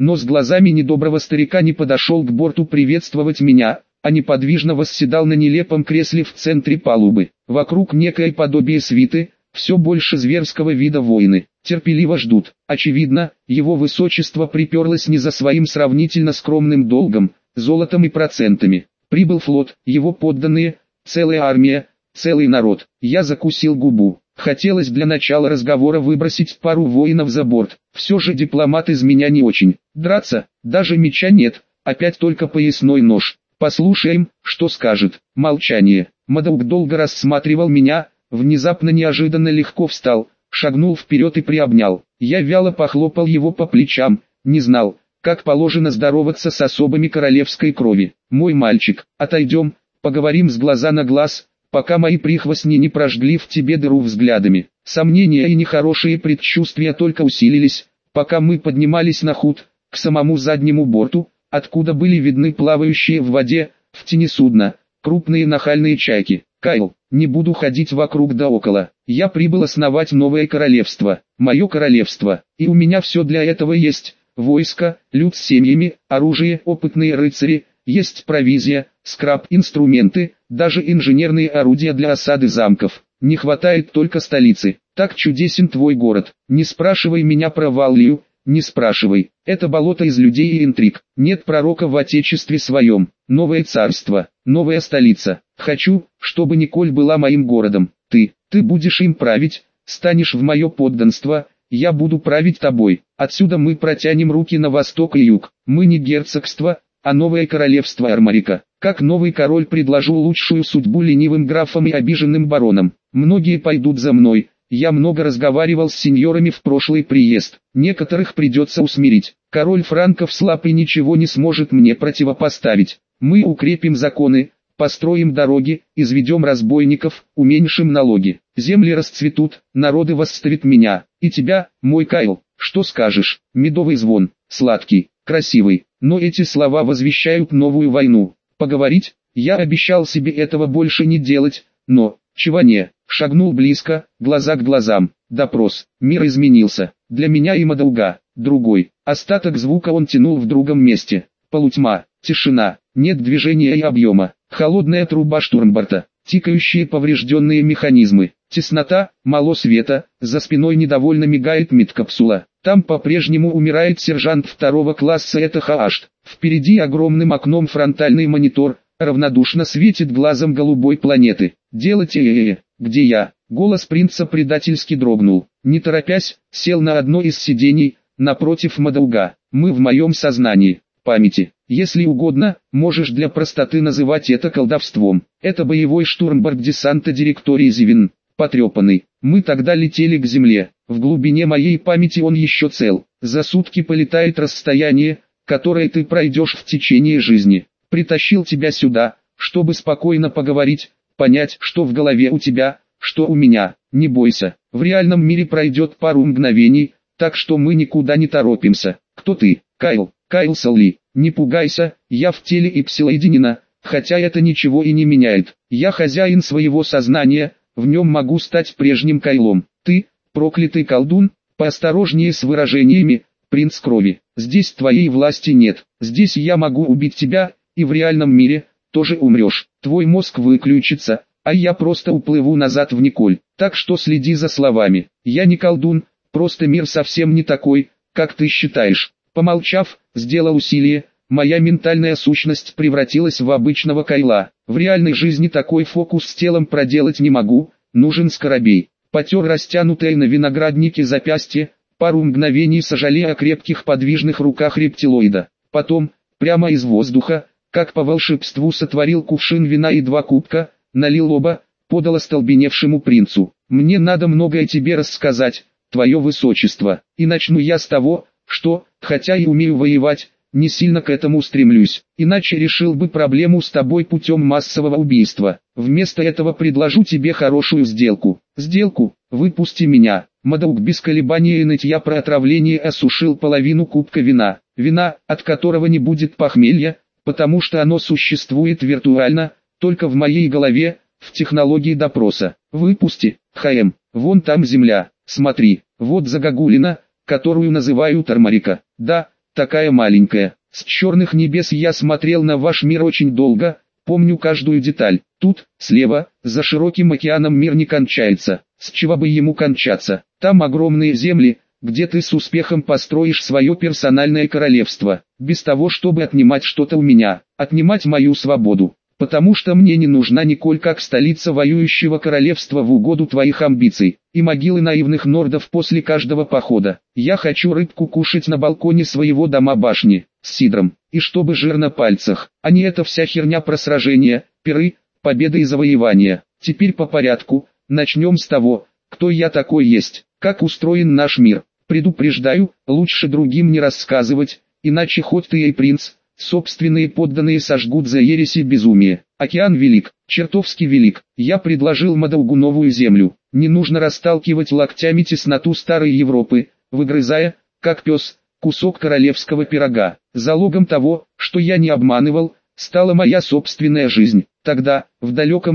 но с глазами недоброго старика не подошел к борту приветствовать меня, а неподвижно восседал на нелепом кресле в центре палубы. Вокруг некое подобие свиты, все больше зверского вида воины, терпеливо ждут. Очевидно, его высочество приперлось не за своим сравнительно скромным долгом, золотом и процентами. Прибыл флот, его подданные, целая армия, целый народ. Я закусил губу. Хотелось для начала разговора выбросить пару воинов за борт. Все же дипломат из меня не очень. Драться, даже меча нет, опять только поясной нож. Послушаем, что скажет. Молчание. Мадаук долго рассматривал меня, внезапно неожиданно легко встал, шагнул вперед и приобнял. Я вяло похлопал его по плечам, не знал, как положено здороваться с особами королевской крови. Мой мальчик, отойдем, поговорим с глаза на глаз, пока мои прихвостни не прожгли в тебе дыру взглядами. Сомнения и нехорошие предчувствия только усилились, пока мы поднимались на худ, к самому заднему борту, откуда были видны плавающие в воде, в тени судна, крупные нахальные чайки. Кайл, не буду ходить вокруг да около. Я прибыл основать новое королевство, мое королевство, и у меня все для этого есть. Войско, люд с семьями, оружие, опытные рыцари, есть провизия, скраб, инструменты, даже инженерные орудия для осады замков. Не хватает только столицы. Так чудесен твой город. Не спрашивай меня про Валлию, не спрашивай. Это болото из людей и интриг. Нет пророка в отечестве своем. Новое царство, новая столица. Хочу, чтобы Николь была моим городом. Ты будешь им править, станешь в мое подданство, я буду править тобой. Отсюда мы протянем руки на восток и юг. Мы не герцогство, а новое королевство Армарика. Как новый король предложу лучшую судьбу ленивым графам и обиженным баронам. Многие пойдут за мной. Я много разговаривал с сеньорами в прошлый приезд. Некоторых придется усмирить. Король франков слаб и ничего не сможет мне противопоставить. Мы укрепим законы, построим дороги, изведем разбойников, уменьшим налоги. Земли расцветут, народы восставят меня. И тебя, мой Кайл, что скажешь? Медовый звон, сладкий, красивый. Но эти слова возвещают новую войну. Поговорить? Я обещал себе этого больше не делать, но, чего не, шагнул близко, глаза к глазам. Допрос. Мир изменился. Для меня и Мадауга, другой. Остаток звука он тянул в другом месте. Полутьма, тишина, нет движения и объема. Холодная труба штурмборта, тикающие поврежденные механизмы. Теснота, мало света, за спиной недовольно мигает медкапсула. Там по-прежнему умирает сержант второго класса, это Хаашт. Впереди огромным окном фронтальный монитор, равнодушно светит глазом голубой планеты. Делайте где я? Голос принца предательски дрогнул. Не торопясь, сел на одно из сидений, напротив Мадауга. Мы в моем сознании, памяти. Если угодно, можешь для простоты называть это колдовством. Это боевой штурмборд десанта директории Зивин. Потрепанный. Мы тогда летели к земле. В глубине моей памяти он еще цел. За сутки полетает расстояние, которое ты пройдешь в течение жизни. Притащил тебя сюда, чтобы спокойно поговорить, понять, что в голове у тебя, что у меня. Не бойся, в реальном мире пройдет пару мгновений, так что мы никуда не торопимся. Кто ты? Кайл, Кайл Салли. Не пугайся, я в теле Ипсилоединина, хотя это ничего и не меняет. Я хозяин своего сознания, в нем могу стать прежним Кайлом. Ты, проклятый колдун, поосторожнее с выражениями, принц крови. Здесь твоей власти нет, здесь я могу убить тебя, и в реальном мире тоже умрешь. Твой мозг выключится, а я просто уплыву назад в Николь. Так что следи за словами. Я не колдун, просто мир совсем не такой, как ты считаешь. Помолчав, сделал усилие, моя ментальная сущность превратилась в обычного Кайла. В реальной жизни такой фокус с телом проделать не могу, нужен скоробей. Потер растянутое на винограднике запястье, пару мгновений сожалея о крепких подвижных руках рептилоида. Потом, прямо из воздуха, как по волшебству сотворил кувшин вина и 2 кубка, налил оба, подал остолбеневшему принцу. Мне надо многое тебе рассказать, твое высочество, и начну я с того, что, хотя и умею воевать, не сильно к этому стремлюсь, иначе решил бы проблему с тобой путем массового убийства. Вместо этого предложу тебе хорошую сделку. Сделку? Выпусти меня. Мадаук без колебания и нытья про отравление осушил половину кубка вина. Вина, от которого не будет похмелья, потому что оно существует виртуально, только в моей голове, в технологии допроса. Выпусти, ХМ, вон там земля, смотри, вот загогулина, которую называют Армарика. Да, такая маленькая. С черных небес я смотрел на ваш мир очень долго, помню каждую деталь. Тут, слева, за широким океаном мир не кончается. С чего бы ему кончаться? Там огромные земли, где ты с успехом построишь свое персональное королевство, без того, чтобы отнимать что-то у меня, отнимать мою свободу. Потому что мне не нужна Николь как столица воюющего королевства в угоду твоих амбиций, и могилы наивных нордов после каждого похода. Я хочу рыбку кушать на балконе своего дома-башни, с сидром, и чтобы жир на пальцах, а не эта вся херня про сражения, пиры, победы и завоевания. Теперь по порядку, начнем с того, кто я такой есть, как устроен наш мир. Предупреждаю, лучше другим не рассказывать, иначе хоть ты и принц, собственные подданные сожгут за ересь и безумие. Океан велик, чертовски велик. Я предложил Мадаугу новую землю. Не нужно расталкивать локтями тесноту старой Европы, выгрызая, как пес, кусок королевского пирога. Залогом того, что я не обманывал, стала моя собственная жизнь. Тогда, в далеком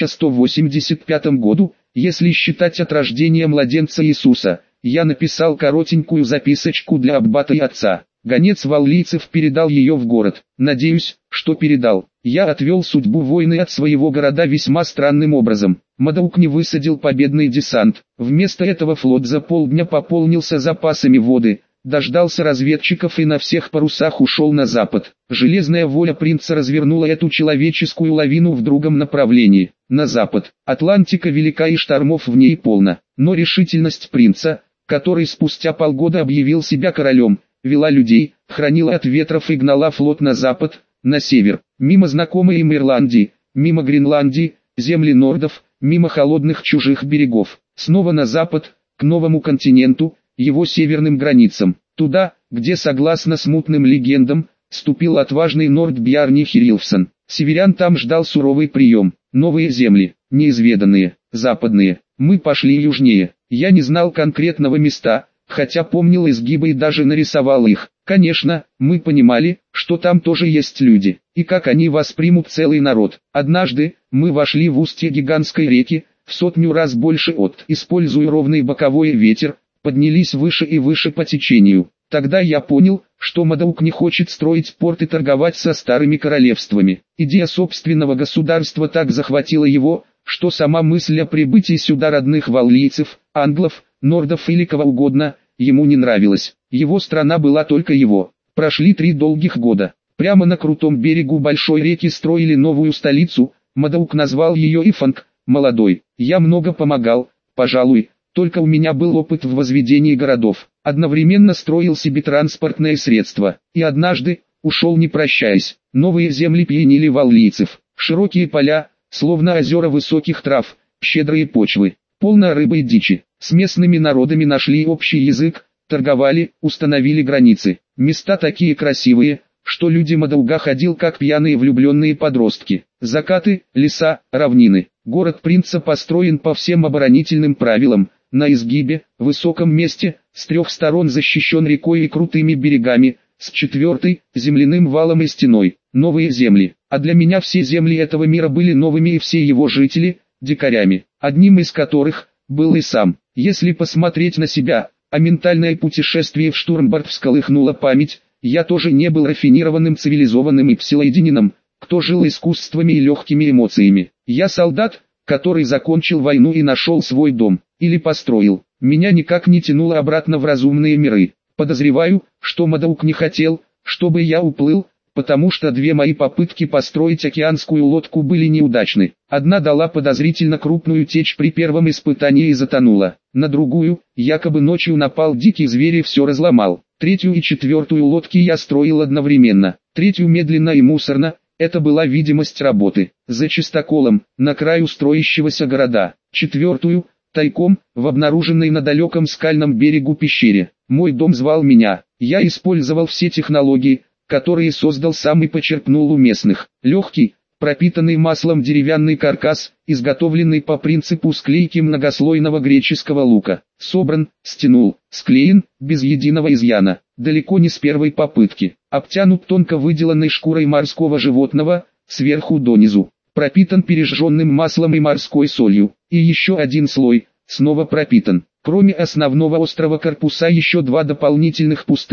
1185 году, если считать от рождения младенца Иисуса, я написал коротенькую записочку для аббата и отца. Гонец валлийцев передал ее в город. Надеюсь, что передал. Я отвел судьбу войны от своего города весьма странным образом. Мадаук не высадил победный десант. Вместо этого флот за полдня пополнился запасами воды, дождался разведчиков и на всех парусах ушел на запад. Железная воля принца развернула эту человеческую лавину в другом направлении, на запад. Атлантика велика и штормов в ней полно. Но решительность принца, который спустя полгода объявил себя королем, вела людей, хранила от ветров и гнала флот на запад, на север, мимо знакомой им Ирландии, мимо Гренландии, земли нордов, мимо холодных чужих берегов, снова на запад, к новому континенту, его северным границам, туда, где, согласно смутным легендам, ступил отважный норд Бьярни Хирилфсон. Северян там ждал суровый прием, новые земли, неизведанные, западные. Мы пошли южнее. Я не знал конкретного места, хотя помнил изгибы и даже нарисовал их. Конечно, мы понимали, что там тоже есть люди, и как они воспримут целый народ. Однажды, мы вошли в устье гигантской реки, в 100 раз больше от, используя ровный боковой ветер, поднялись выше и выше по течению. Тогда я понял, что Мадаук не хочет строить порт и торговать со старыми королевствами. Идея собственного государства так захватила его, что сама мысль о прибытии сюда родных валлийцев, англов, нордов или кого угодно, ему не нравилась. Его страна была только его. Прошли 3 долгих года. Прямо на крутом берегу большой реки строили новую столицу, Мадаук назвал ее Ифанг, молодой. Я много помогал, пожалуй, только у меня был опыт в возведении городов. Одновременно строил себе транспортные средства. И однажды, ушел не прощаясь. Новые земли пьянили валлийцев. Широкие поля, словно озера высоких трав, щедрые почвы, полно рыбы и дичи. С местными народами нашли общий язык, торговали, установили границы. Места такие красивые, что люди Мадауга ходил как пьяные влюбленные подростки. Закаты, леса, равнины. Город принца построен по всем оборонительным правилам, на изгибе, высоком месте, с 3 сторон защищен рекой и крутыми берегами, с 4 – земляным валом и стеной. Новые земли. А для меня все земли этого мира были новыми и все его жители – дикарями, одним из которых был и сам. Если посмотреть на себя, а ментальное путешествие в Штурмбард всколыхнуло память, я тоже не был рафинированным цивилизованным и псилоединином, кто жил искусствами и легкими эмоциями. Я солдат, который закончил войну и нашел свой дом, или построил. Меня никак не тянуло обратно в разумные миры. Подозреваю, что Мадаук не хотел, чтобы я уплыл, потому что 2 мои попытки построить океанскую лодку были неудачны. Одна дала подозрительно крупную течь при первом испытании и затонула. На другую, якобы ночью напал дикий зверь и все разломал. 3-ю и 4-ю лодки я строил одновременно. 3-ю медленно и мусорно, это была видимость работы. За чистоколом, на краю строящегося города. 4-ю, тайком, в обнаруженной на далеком скальном берегу пещере. Мой дом звал меня. Я использовал все технологии, которые создал сам и почерпнул у местных. Легкий, пропитанный маслом деревянный каркас, изготовленный по принципу склейки многослойного греческого лука. Собран, стянул, склеен, без единого изъяна. Далеко не с первой попытки. Обтянут тонко выделанной шкурой морского животного, сверху донизу. Пропитан пережженным маслом и морской солью. И еще один слой, снова пропитан. Кроме основного острого корпуса еще 2 дополнительных пустых,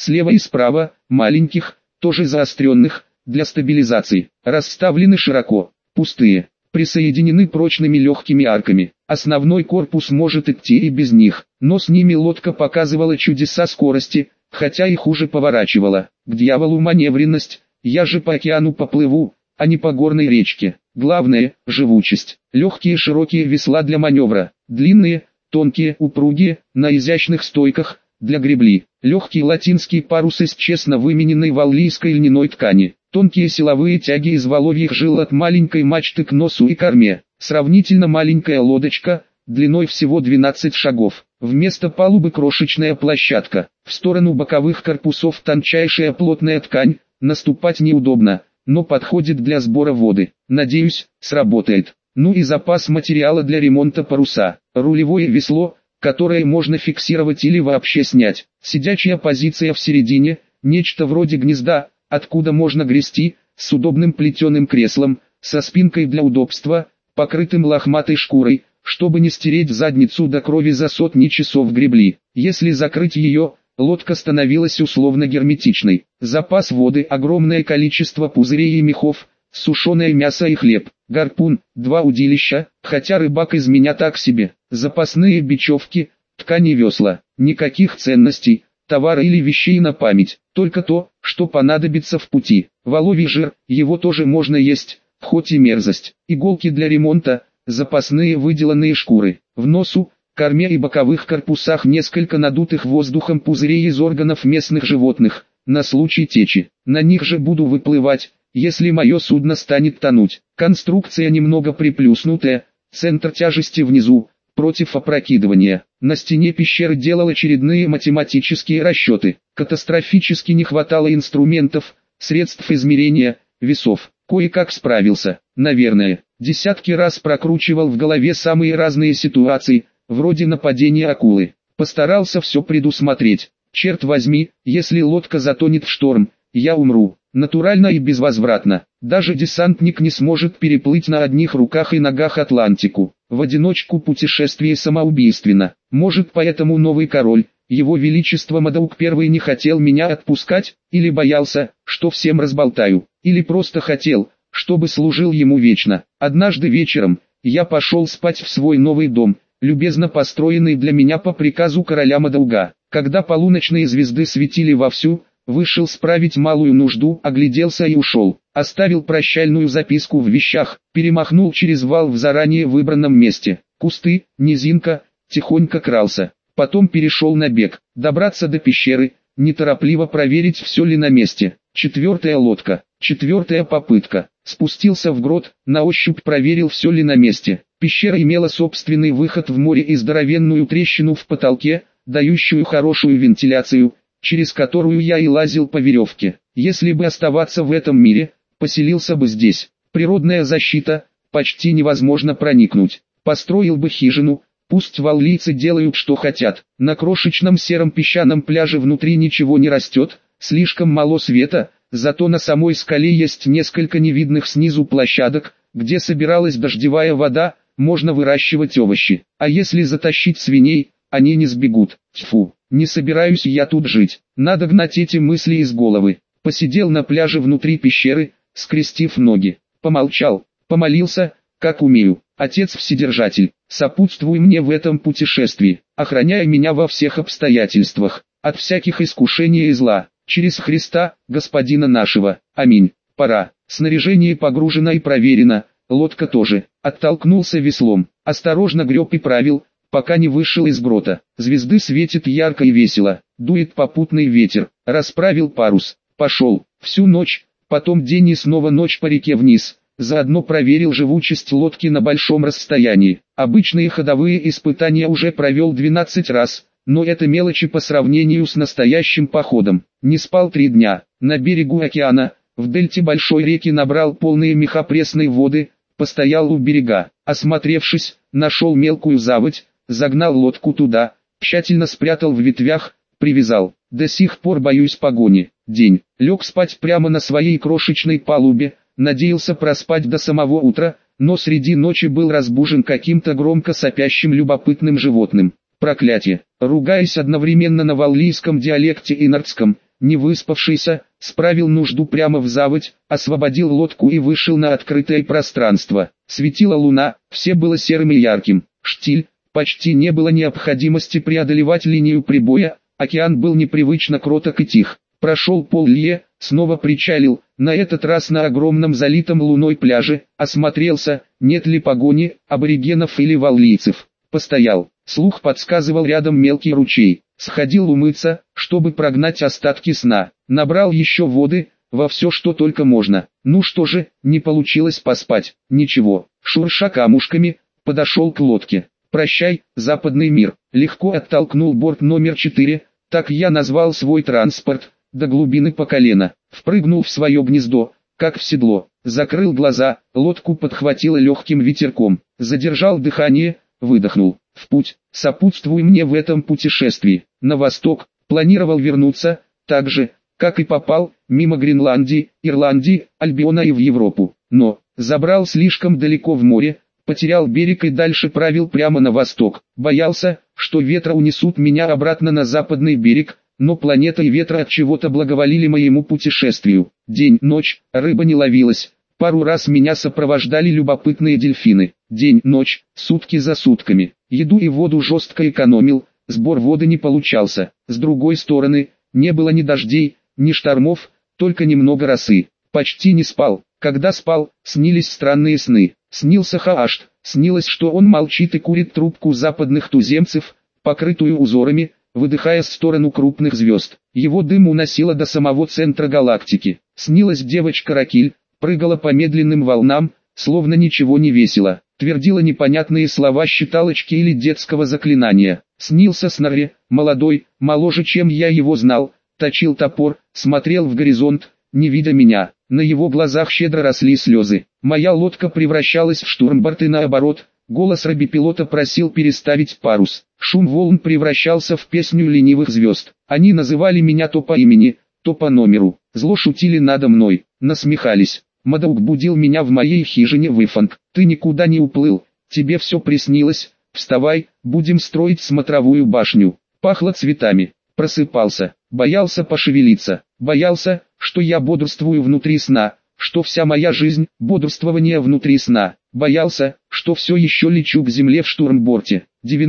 слева и справа, маленьких, тоже заостренных, для стабилизации, расставлены широко, пустые, присоединены прочными легкими арками. Основной корпус может идти и без них, но с ними лодка показывала чудеса скорости, хотя и хуже поворачивала. К дьяволу маневренность, я же по океану поплыву, а не по горной речке. Главное – живучесть. Легкие широкие весла для маневра, длинные, тонкие, упругие, на изящных стойках, для гребли. Легкий латинский парус из честно вымененной валлийской льняной ткани. Тонкие силовые тяги из воловьих жил от маленькой мачты к носу и корме. Сравнительно маленькая лодочка, длиной всего 12 шагов. Вместо палубы крошечная площадка. В сторону боковых корпусов тончайшая плотная ткань, наступать неудобно, но подходит для сбора воды. Надеюсь, сработает. Ну и запас материала для ремонта паруса. Рулевое весло, которое можно фиксировать или вообще снять. Сидячая позиция в середине, нечто вроде гнезда, откуда можно грести, с удобным плетеным креслом, со спинкой для удобства, покрытым лохматой шкурой, чтобы не стереть задницу до крови за сотни часов гребли. Если закрыть ее, лодка становилась условно герметичной. Запас воды, огромное количество пузырей и мехов, сушеное мясо и хлеб, гарпун, 2 удилища, хотя рыбак из меня так себе, запасные бечевки, ткани весла, никаких ценностей, товара или вещей на память, только то, что понадобится в пути. Воловий жир, его тоже можно есть, хоть и мерзость. Иголки для ремонта, запасные выделанные шкуры. В носу, корме и боковых корпусах несколько надутых воздухом пузырей из органов местных животных, на случай течи. На них же буду выплывать, если мое судно станет тонуть. Конструкция немного приплюснутая, центр тяжести внизу, против опрокидывания. На стене пещеры делал очередные математические расчеты. Катастрофически не хватало инструментов, средств измерения, весов. Кое-как справился, наверное. Десятки раз прокручивал в голове самые разные ситуации, вроде нападения акулы. Постарался все предусмотреть. Черт возьми, если лодка затонет в шторм, я умру. Натурально и безвозвратно. Даже десантник не сможет переплыть на одних руках и ногах Атлантику. В одиночку путешествие самоубийственно. Может, поэтому новый король, его величество Мадаук I, не хотел меня отпускать, или боялся, что всем разболтаю, или просто хотел, чтобы служил ему вечно. Однажды вечером, я пошел спать в свой новый дом, любезно построенный для меня по приказу короля Мадауга. Когда полуночные звезды светили вовсю, вышел справить малую нужду, огляделся и ушел. Оставил прощальную записку в вещах, перемахнул через вал в заранее выбранном месте. Кусты, низинка, тихонько крался. Потом перешел на бег. Добраться до пещеры, неторопливо проверить, все ли на месте. 4-я лодка, 4-я попытка. Спустился в грот, на ощупь проверил, все ли на месте. Пещера имела собственный выход в море и здоровенную трещину в потолке, дающую хорошую вентиляцию, через которую я и лазил по веревке. Если бы оставаться в этом мире, поселился бы здесь. Природная защита, почти невозможно проникнуть. Построил бы хижину, пусть валлийцы делают что хотят. На крошечном сером песчаном пляже внутри ничего не растет, слишком мало света, зато на самой скале есть несколько невидных снизу площадок, где собиралась дождевая вода, можно выращивать овощи. А если затащить свиней, они не сбегут. Тьфу, не собираюсь я тут жить. Надо гнать эти мысли из головы. Посидел на пляже внутри пещеры, скрестив ноги. Помолчал, помолился, как умею. Отец Вседержатель, сопутствуй мне в этом путешествии, охраняй меня во всех обстоятельствах, от всяких искушений и зла. Через Христа, Господина нашего. Аминь. Пора. Снаряжение погружено и проверено, лодка тоже. Оттолкнулся веслом, осторожно греб и правил, пока не вышел из грота. Звезды светят ярко и весело, дует попутный ветер. Расправил парус, пошел. Всю ночь, потом день и снова ночь по реке вниз. Заодно проверил живучесть лодки на большом расстоянии. Обычные ходовые испытания уже провел 12 раз, но это мелочи по сравнению с настоящим походом. Не спал 3 дня. На берегу океана, в дельте большой реки набрал полные меха пресной воды, постоял у берега. Осмотревшись, нашел мелкую заводь, загнал лодку туда, тщательно спрятал в ветвях, привязал. До сих пор боюсь погони. День. Лег спать прямо на своей крошечной палубе, надеялся проспать до самого утра, но среди ночи был разбужен каким-то громко сопящим любопытным животным. Проклятие! Ругаясь одновременно на валлийском диалекте и нордском, не выспавшийся, справил нужду прямо в заводь, освободил лодку и вышел на открытое пространство. Светила луна, все было серым и ярким. Штиль, почти не было необходимости преодолевать линию прибоя, океан был непривычно кроток и тих. Прошел поллье, снова причалил, на этот раз на огромном залитом луной пляже, осмотрелся, нет ли погони, аборигенов или валлийцев. Постоял, слух подсказывал рядом мелкий ручей, сходил умыться, чтобы прогнать остатки сна, набрал еще воды, во все что только можно. Ну что же, не получилось поспать, ничего, шурша камушками, подошел к лодке. «Прощай, западный мир», легко оттолкнул борт номер 4, так я назвал свой транспорт, до глубины по колено, впрыгнул в свое гнездо, как в седло, закрыл глаза, лодку подхватило легким ветерком, задержал дыхание, выдохнул. В путь, сопутствуй мне в этом путешествии, на восток, планировал вернуться, так же, как и попал, мимо Гренландии, Ирландии, Альбиона и в Европу, но, забрал слишком далеко в море, потерял берег и дальше правил прямо на восток, боялся, что ветра унесут меня обратно на западный берег, но планета и ветра от чего-то благоволили моему путешествию. День, ночь, рыба не ловилась, пару раз меня сопровождали любопытные дельфины. День, ночь, сутки за сутками, еду и воду жестко экономил, сбор воды не получался. С другой стороны, не было ни дождей, ни штормов, только немного росы. Почти не спал, когда спал, снились странные сны. Снился Хаашт, снилось, что он молчит и курит трубку западных туземцев, покрытую узорами, выдыхая в сторону крупных звезд. Его дым уносило до самого центра галактики. Снилась девочка Ракиль, прыгала по медленным волнам, словно ничего не весила, твердила непонятные слова считалочки или детского заклинания. Снился Снорри, молодой, моложе, чем я его знал, точил топор, смотрел в горизонт, не видя меня. На его глазах щедро росли слезы. Моя лодка превращалась в штурмборд и наоборот. Голос рабипилота просил переставить парус. Шум волн превращался в песню ленивых звезд. Они называли меня то по имени, то по номеру. Зло шутили надо мной, насмехались. Мадаук будил меня в моей хижине в Ифанг. «Ты никуда не уплыл, тебе все приснилось, вставай, будем строить смотровую башню». Пахло цветами. Просыпался, боялся пошевелиться, боялся, что я бодрствую внутри сна, что вся моя жизнь – бодрствование внутри сна. Боялся, что все еще лечу к земле в штурмборте.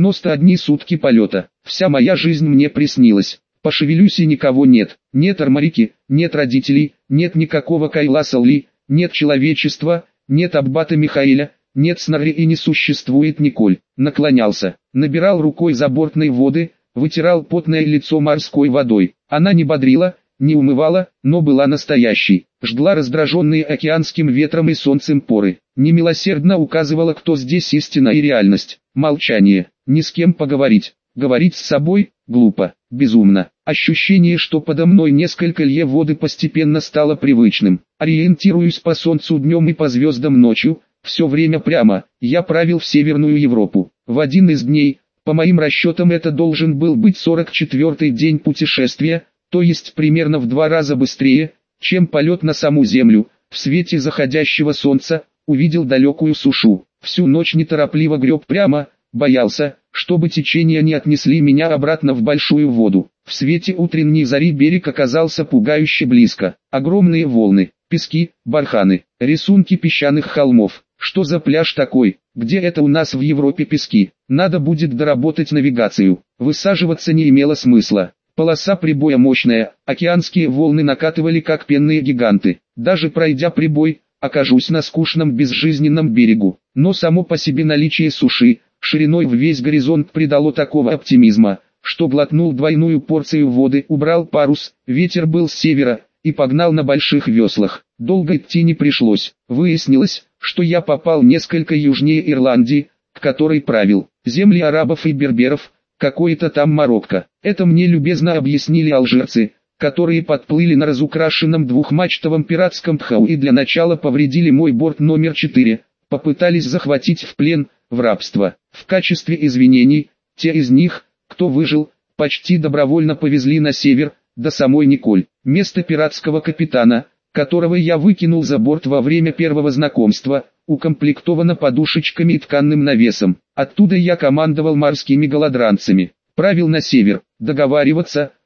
91 сутки полета. Вся моя жизнь мне приснилась. Пошевелюсь и никого нет. Нет Армарики, нет родителей, нет никакого Кайласа Ли, нет человечества, нет Аббата Михаэля, нет Снорри и не существует Николь. Наклонялся, набирал рукой забортной воды, вытирал потное лицо морской водой. Она не бодрила, не умывала, но была настоящей. Жгла раздраженные океанским ветром и солнцем поры. Немилосердно указывала, кто здесь истина и реальность. Молчание. Ни с кем поговорить. Говорить с собой – глупо, безумно. Ощущение, что подо мной несколько лье воды постепенно стало привычным. Ориентируюсь по солнцу днем и по звездам ночью, все время прямо. Я правил в Северную Европу. В один из дней, по моим расчетам это должен был быть 44-й день путешествия, то есть примерно в 2 раза быстрее, чем полет на саму Землю. В свете заходящего солнца увидел далекую сушу. Всю ночь неторопливо греб прямо, боялся, чтобы течения не отнесли меня обратно в большую воду. В свете утренней зари берег оказался пугающе близко. Огромные волны, пески, барханы, рисунки песчаных холмов. Что за пляж такой? Где это у нас в Европе пески? Надо будет доработать навигацию. Высаживаться не имело смысла. Полоса прибоя мощная, океанские волны накатывали как пенные гиганты. Даже пройдя прибой, окажусь на скучном безжизненном берегу. Но само по себе наличие суши, шириной в весь горизонт придало такого оптимизма, что глотнул двойную порцию воды, убрал парус, ветер был с севера, и погнал на больших веслах. Долго идти не пришлось. Выяснилось, что я попал несколько южнее Ирландии, к которой правил. Земли арабов и берберов, какое-то там Марокко. Это мне любезно объяснили алжирцы, которые подплыли на разукрашенном двухмачтовом пиратском тхау и для начала повредили мой борт номер 4, попытались захватить в плен, в рабство. В качестве извинений, те из них, кто выжил, почти добровольно повезли на север, до самой Николь. Место пиратского капитана, которого я выкинул за борт во время первого знакомства, укомплектовано подушечками и тканным навесом. Оттуда я командовал морскими голодранцами. Правил на север, договариваться,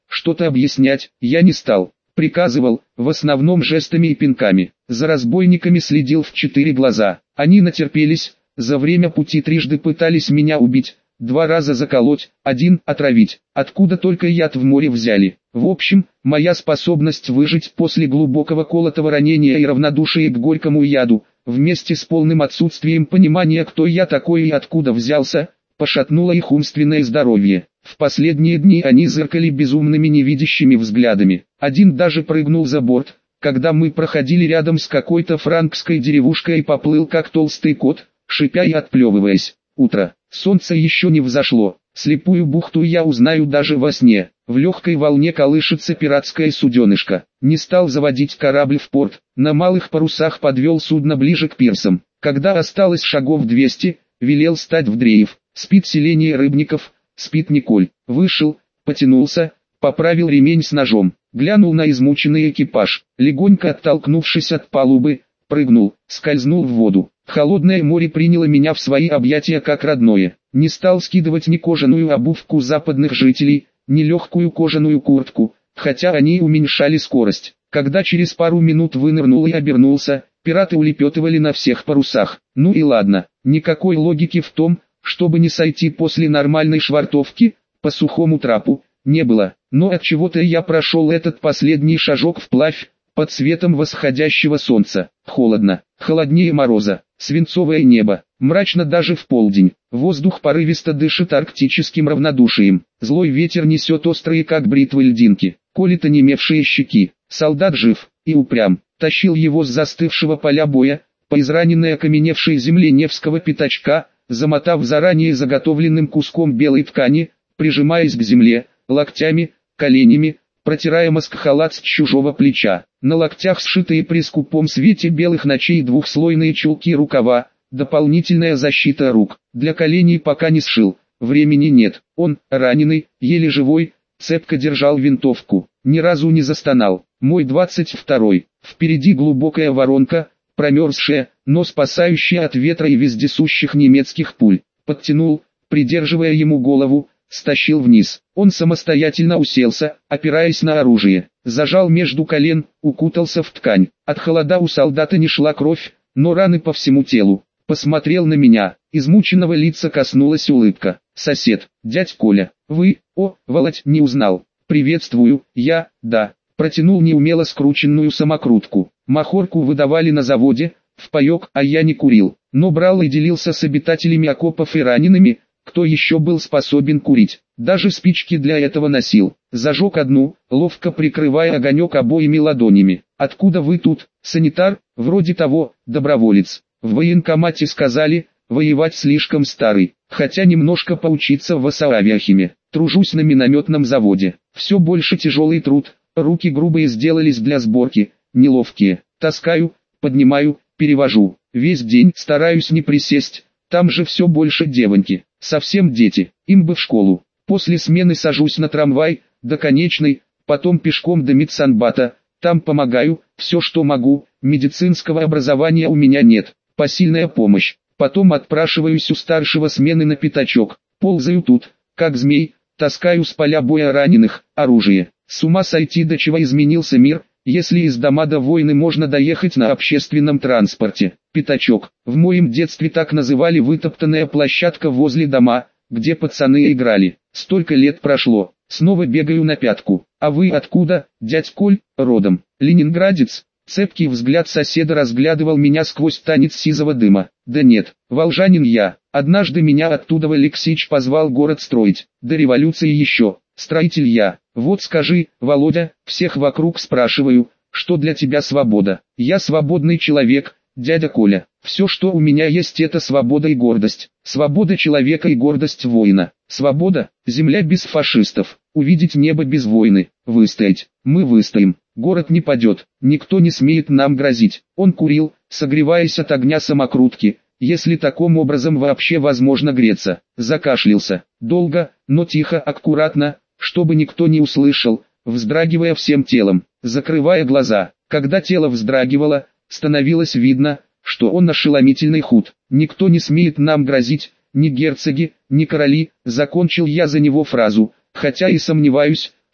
Что-то объяснять я не стал. Приказывал, в основном жестами и пинками. За разбойниками следил в 4 глаза. Они натерпелись, за время пути трижды пытались меня убить, 2 раза заколоть, 1 отравить. Откуда только яд в море взяли. В общем, моя способность выжить после глубокого колотого ранения и равнодушие к горькому яду, вместе с полным отсутствием понимания, кто я такой и откуда взялся, пошатнуло их умственное здоровье. В последние дни они зыркали безумными невидящими взглядами. Один даже прыгнул за борт, когда мы проходили рядом с какой-то франкской деревушкой, и поплыл как толстый кот, шипя и отплевываясь. Утро. Солнце еще не взошло. Слепую бухту я узнаю даже во сне. В легкой волне колышется пиратское суденышко. Не стал заводить корабль в порт. На малых парусах подвел судно ближе к пирсам. Когда осталось шагов 200, велел стать в дрейф. Спит селение рыбников, спит Николь. Вышел, потянулся, поправил ремень с ножом. Глянул на измученный экипаж. Легонько оттолкнувшись от палубы, прыгнул, скользнул в воду. Холодное море приняло меня в свои объятия как родное. Не стал скидывать ни кожаную обувку западных жителей, ни легкую кожаную куртку, хотя они уменьшали скорость. Когда через пару минут вынырнул и обернулся, пираты улепетывали на всех парусах. Ну и ладно, никакой логики в том, чтобы не сойти после нормальной швартовки, по сухому трапу, не было. Но от чего-то я прошел этот последний шажок вплавь, под светом восходящего солнца. Холодно, холоднее мороза, свинцовое небо, мрачно даже в полдень. Воздух порывисто дышит арктическим равнодушием. Злой ветер несет острые как бритвы льдинки, колет онемевшие щеки. Солдат жив и упрям. Тащил его с застывшего поля боя, по израненной окаменевшей земле Невского пятачка, замотав заранее заготовленным куском белой ткани, прижимаясь к земле, локтями, коленями, протирая маскхалат с чужого плеча. На локтях сшитые при скупом свете белых ночей двухслойные чулки рукава, дополнительная защита рук. Для коленей пока не сшил, времени нет. Он, раненый, еле живой, цепко держал винтовку, ни разу не застонал. Мой 22-й, впереди глубокая воронка, промерзшая, но спасающая от ветра и вездесущих немецких пуль. Подтянул, придерживая ему голову, стащил вниз. Он самостоятельно уселся, опираясь на оружие. Зажал между колен, укутался в ткань. От холода у солдата не шла кровь, но раны по всему телу. Посмотрел на меня, измученного лица коснулась улыбка. «Сосед, дядь Коля, вы, Володь, не узнал. Приветствую, я, да». Протянул неумело скрученную самокрутку. Махорку выдавали на заводе, в паёк, а я не курил. Но брал и делился с обитателями окопов и ранеными, кто еще был способен курить. Даже спички для этого носил. Зажег одну, ловко прикрывая огонек обоими ладонями. «Откуда вы тут, санитар?» «Вроде того, доброволец. В военкомате сказали, воевать слишком старый, хотя немножко поучиться в Асаавиахиме. Тружусь на минометном заводе. Все больше тяжелый труд, руки грубые сделались для сборки, неловкие. Таскаю, поднимаю, перевожу. Весь день стараюсь не присесть, там же все больше девоньки. Совсем дети, им бы в школу. После смены сажусь на трамвай, до Конечной, потом пешком до Медсанбата, там помогаю, все что могу, медицинского образования у меня нет, посильная помощь. Потом отпрашиваюсь у старшего смены на пятачок, ползаю тут, как змей, таскаю с поля боя раненых, оружие. С ума сойти, до чего изменился мир, если из дома до войны можно доехать на общественном транспорте. Пятачок, в моем детстве так называли вытоптанная площадка возле дома, где пацаны играли. Столько лет прошло, снова бегаю на пятку. А вы откуда, дядь Коль, родом? Ленинградец? Цепкий взгляд соседа разглядывал меня сквозь танец сизого дыма. Да нет, волжанин я. Однажды меня оттуда Алексеич позвал город строить. До революции еще. Строитель я. Вот скажи, Володя, всех вокруг спрашиваю, что для тебя свобода? Я свободный человек, дядя Коля. Все, что у меня есть, это свобода и гордость. Свобода человека и гордость воина. Свобода, земля без фашистов. Увидеть небо без войны. Выстоять. Мы выстоим. Город не падет. Никто не смеет нам грозить. Он курил, согреваясь от огня самокрутки, если таким образом вообще возможно греться. Закашлялся. Долго, но тихо, аккуратно, чтобы никто не услышал, вздрагивая всем телом, закрывая глаза. Когда тело вздрагивало, становилось видно, что он ошеломительный худ. Никто не смеет нам грозить, ни герцоги, ни короли. Закончил я за него фразу, хотя и сомневаюсь,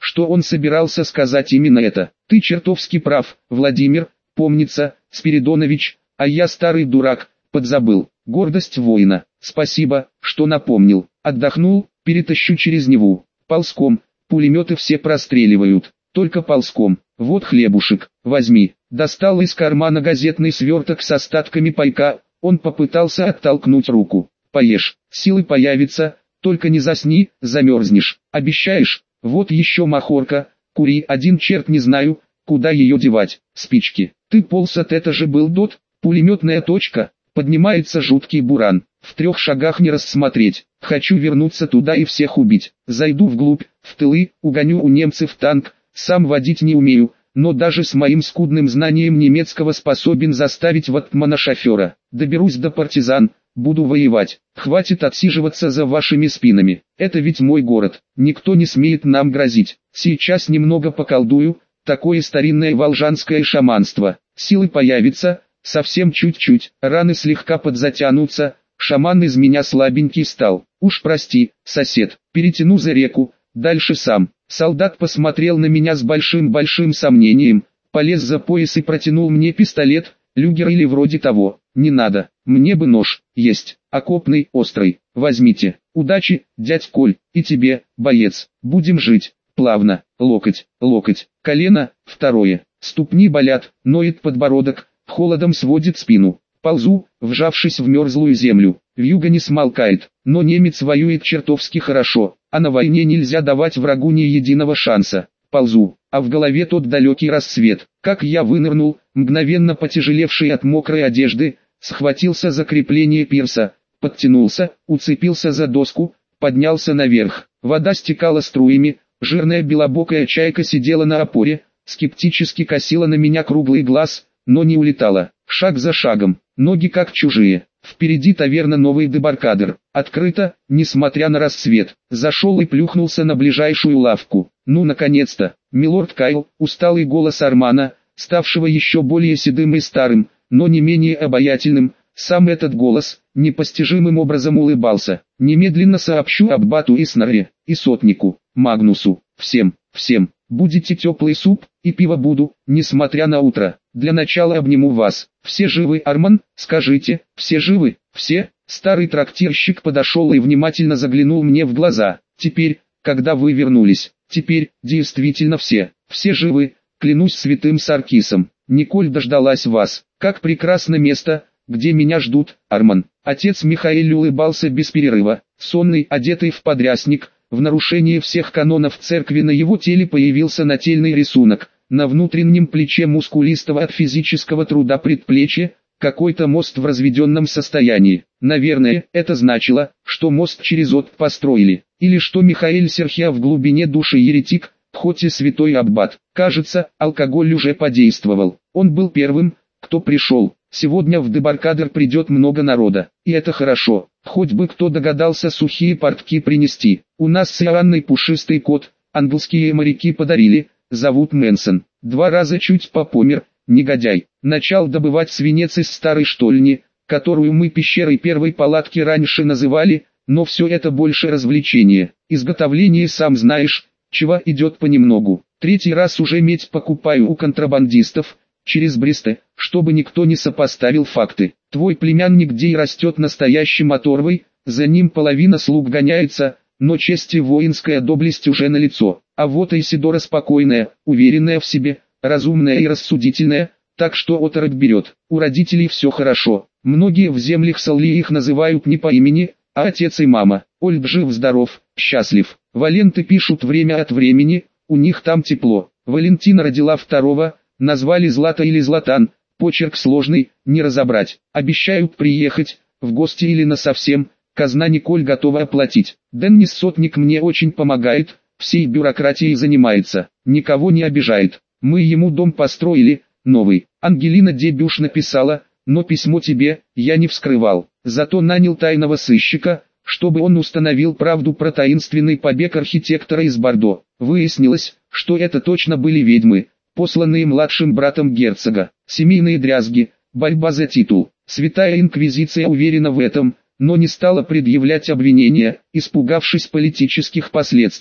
что он собирался сказать именно это. Ты чертовски прав, Владимир, помнится, Спиридонович, а я старый дурак, подзабыл. Гордость воина. Спасибо, что напомнил. Отдохнул, перетащу через Неву. Ползком, пулеметы все простреливают. Только ползком. Вот хлебушек, возьми. Достал из кармана газетный сверток с остатками пайка. Он попытался оттолкнуть руку. Поешь, силы появятся, только не засни, замерзнешь. Обещаешь? Вот еще махорка, кури, один черт не знаю, куда ее девать. Спички. Ты полз от это же был дот, пулеметная точка. Поднимается жуткий буран. В 3 шагах не рассмотреть. Хочу вернуться туда и всех убить. Зайду вглубь, в тылы, угоню у немцев танк. Сам водить не умею, но даже с моим скудным знанием немецкого способен заставить ватмана шофера. Доберусь до партизан, буду воевать. Хватит отсиживаться за вашими спинами. Это ведь мой город. Никто не смеет нам грозить. Сейчас немного поколдую. Такое старинное волжанское шаманство. Силы появятся, совсем чуть-чуть. Раны слегка подзатянутся. Шаман из меня слабенький стал. Уж прости, сосед. Перетяну за реку. Дальше сам. Солдат посмотрел на меня с большим сомнением. Полез за пояс и протянул мне пистолет. Люгер или вроде того. Не надо. Мне бы нож. Есть. Окопный, острый. Возьмите. Удачи, дядь Коль. И тебе, боец. Будем жить. Плавно. Локоть, локоть. Колено, второе. Ступни болят, ноет подбородок. Холодом сводит спину. Ползу, вжавшись в мерзлую землю. Вьюга не смолкает, но немец воюет чертовски хорошо, а на войне нельзя давать врагу ни единого шанса. Ползу, а в голове тот далекий рассвет. Как я вынырнул, мгновенно потяжелевший от мокрой одежды, схватился за крепление пирса, подтянулся, уцепился за доску, поднялся наверх. Вода стекала струями, жирная белобокая чайка сидела на опоре, скептически косила на меня круглый глаз, но не улетала. Шаг за шагом, ноги как чужие. Впереди таверна «Новый Дебаркадер». Открыто, несмотря на рассвет. Зашел и плюхнулся на ближайшую лавку. Ну наконец-то, милорд Кайл, усталый голос Армана, ставшего еще более седым и старым, но не менее обаятельным. Сам этот голос, непостижимым образом улыбался. Немедленно сообщу аббату Иснарре, и сотнику, Магнусу, всем, будете теплый суп, и пиво буду, несмотря на утро. Для начала обниму вас. Все живы, Арман? Скажите, все живы? Все? Старый трактирщик подошел и внимательно заглянул мне в глаза. Теперь, когда вы вернулись, теперь, действительно все живы, клянусь святым Саркисом. Николь дождалась вас. Как прекрасно место, где меня ждут, Арман. Отец Михаэль улыбался без перерыва, сонный, одетый в подрясник. В нарушение всех канонов церкви на его теле появился нательный рисунок. На внутреннем плече мускулистого от физического труда предплечья, какой-то мост в разведенном состоянии. Наверное, это значило, что мост через От построили, или что Михаэль Серхиа в глубине души еретик, хоть и святой аббат. Кажется, алкоголь уже подействовал. Он был первым, кто пришел. Сегодня в Дебаркадер придет много народа, и это хорошо. Хоть бы кто догадался сухие портки принести. У нас с Иоанной пушистый кот, английские моряки подарили. Зовут Мэнсон. 2 раза чуть попомер, негодяй. Начал добывать свинец из старой штольни, которую мы пещерой первой палатки раньше называли, но все это больше развлечение. Изготовление, сам знаешь, чего идет понемногу. 3-й раз уже медь покупаю у контрабандистов, через Бресте, чтобы никто не сопоставил факты. Твой племянник Дей растет настоящим оторвой, за ним половина слуг гоняется, но честь и воинская доблесть уже налицо. А вот Исидора спокойная, уверенная в себе, разумная и рассудительная, так что оторопь берет. У родителей все хорошо. Многие в землях Салли их называют не по имени, а отец и мама. Ольг жив-здоров, счастлив. Валенты пишут время от времени, у них там тепло. Валентина родила 2-го, назвали Злата или Златан, почерк сложный, не разобрать. Обещают приехать, в гости или насовсем, казна Николь готова оплатить. Деннис Сотник мне очень помогает, всей бюрократией занимается, никого не обижает. Мы ему дом построили, новый. Ангелина Дебюш написала, но письмо тебе, я не вскрывал. Зато нанял тайного сыщика, чтобы он установил правду про таинственный побег архитектора из Бордо. Выяснилось, что это точно были ведьмы, посланные младшим братом герцога. Семейные дрязги, борьба за титул. Святая Инквизиция уверена в этом, но не стала предъявлять обвинения, испугавшись политических последствий.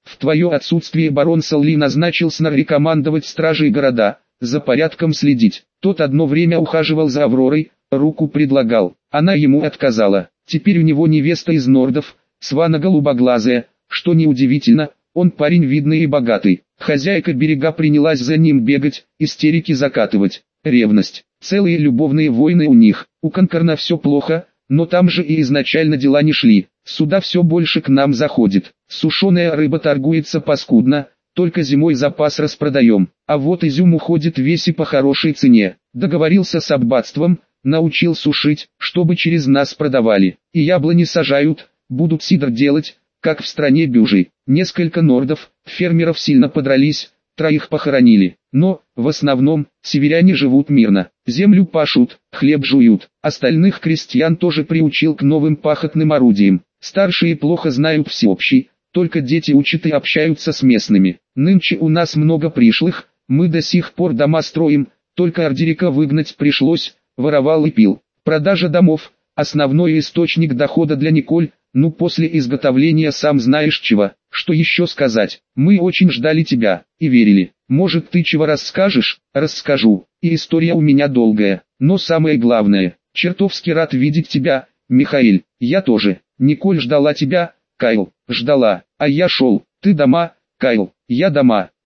В твое отсутствие барон Салли назначил Снорри командовать стражей города, за порядком следить. Тот одно время ухаживал за Авророй, руку предлагал. Она ему отказала. Теперь у него невеста из нордов, Свана голубоглазая, что неудивительно, он парень видный и богатый. Хозяйка берега принялась за ним бегать, истерики закатывать. Ревность. Целые любовные войны у них. У Конкорна все плохо, но там же и изначально дела не шли. Сюда все больше к нам заходит. Сушеная рыба торгуется паскудно, только зимой запас распродаем. А вот изюм уходит весь и по хорошей цене. Договорился с аббатством, научил сушить, чтобы через нас продавали. И яблони сажают, будут сидр делать, как в стране Бюжи. Несколько нордов, фермеров сильно подрались, 3 похоронили. Но, в основном, северяне живут мирно. Землю пашут, хлеб жуют. Остальных крестьян тоже приучил к новым пахотным орудиям. Старшие плохо знают всеобщий, только дети учат и общаются с местными. Нынче у нас много пришлых, мы до сих пор дома строим, только Ардерика выгнать пришлось, воровал и пил. Продажа домов – основной источник дохода для Николь, ну после изготовления сам знаешь чего. Что еще сказать, мы очень ждали тебя, и верили. Может ты чего расскажешь? Расскажу, и история у меня долгая, но самое главное, чертовски рад видеть тебя, Михаэль, я тоже. Николь ждала тебя, Кайл, ждала, а я шел, ты дома, Кайл, я дома.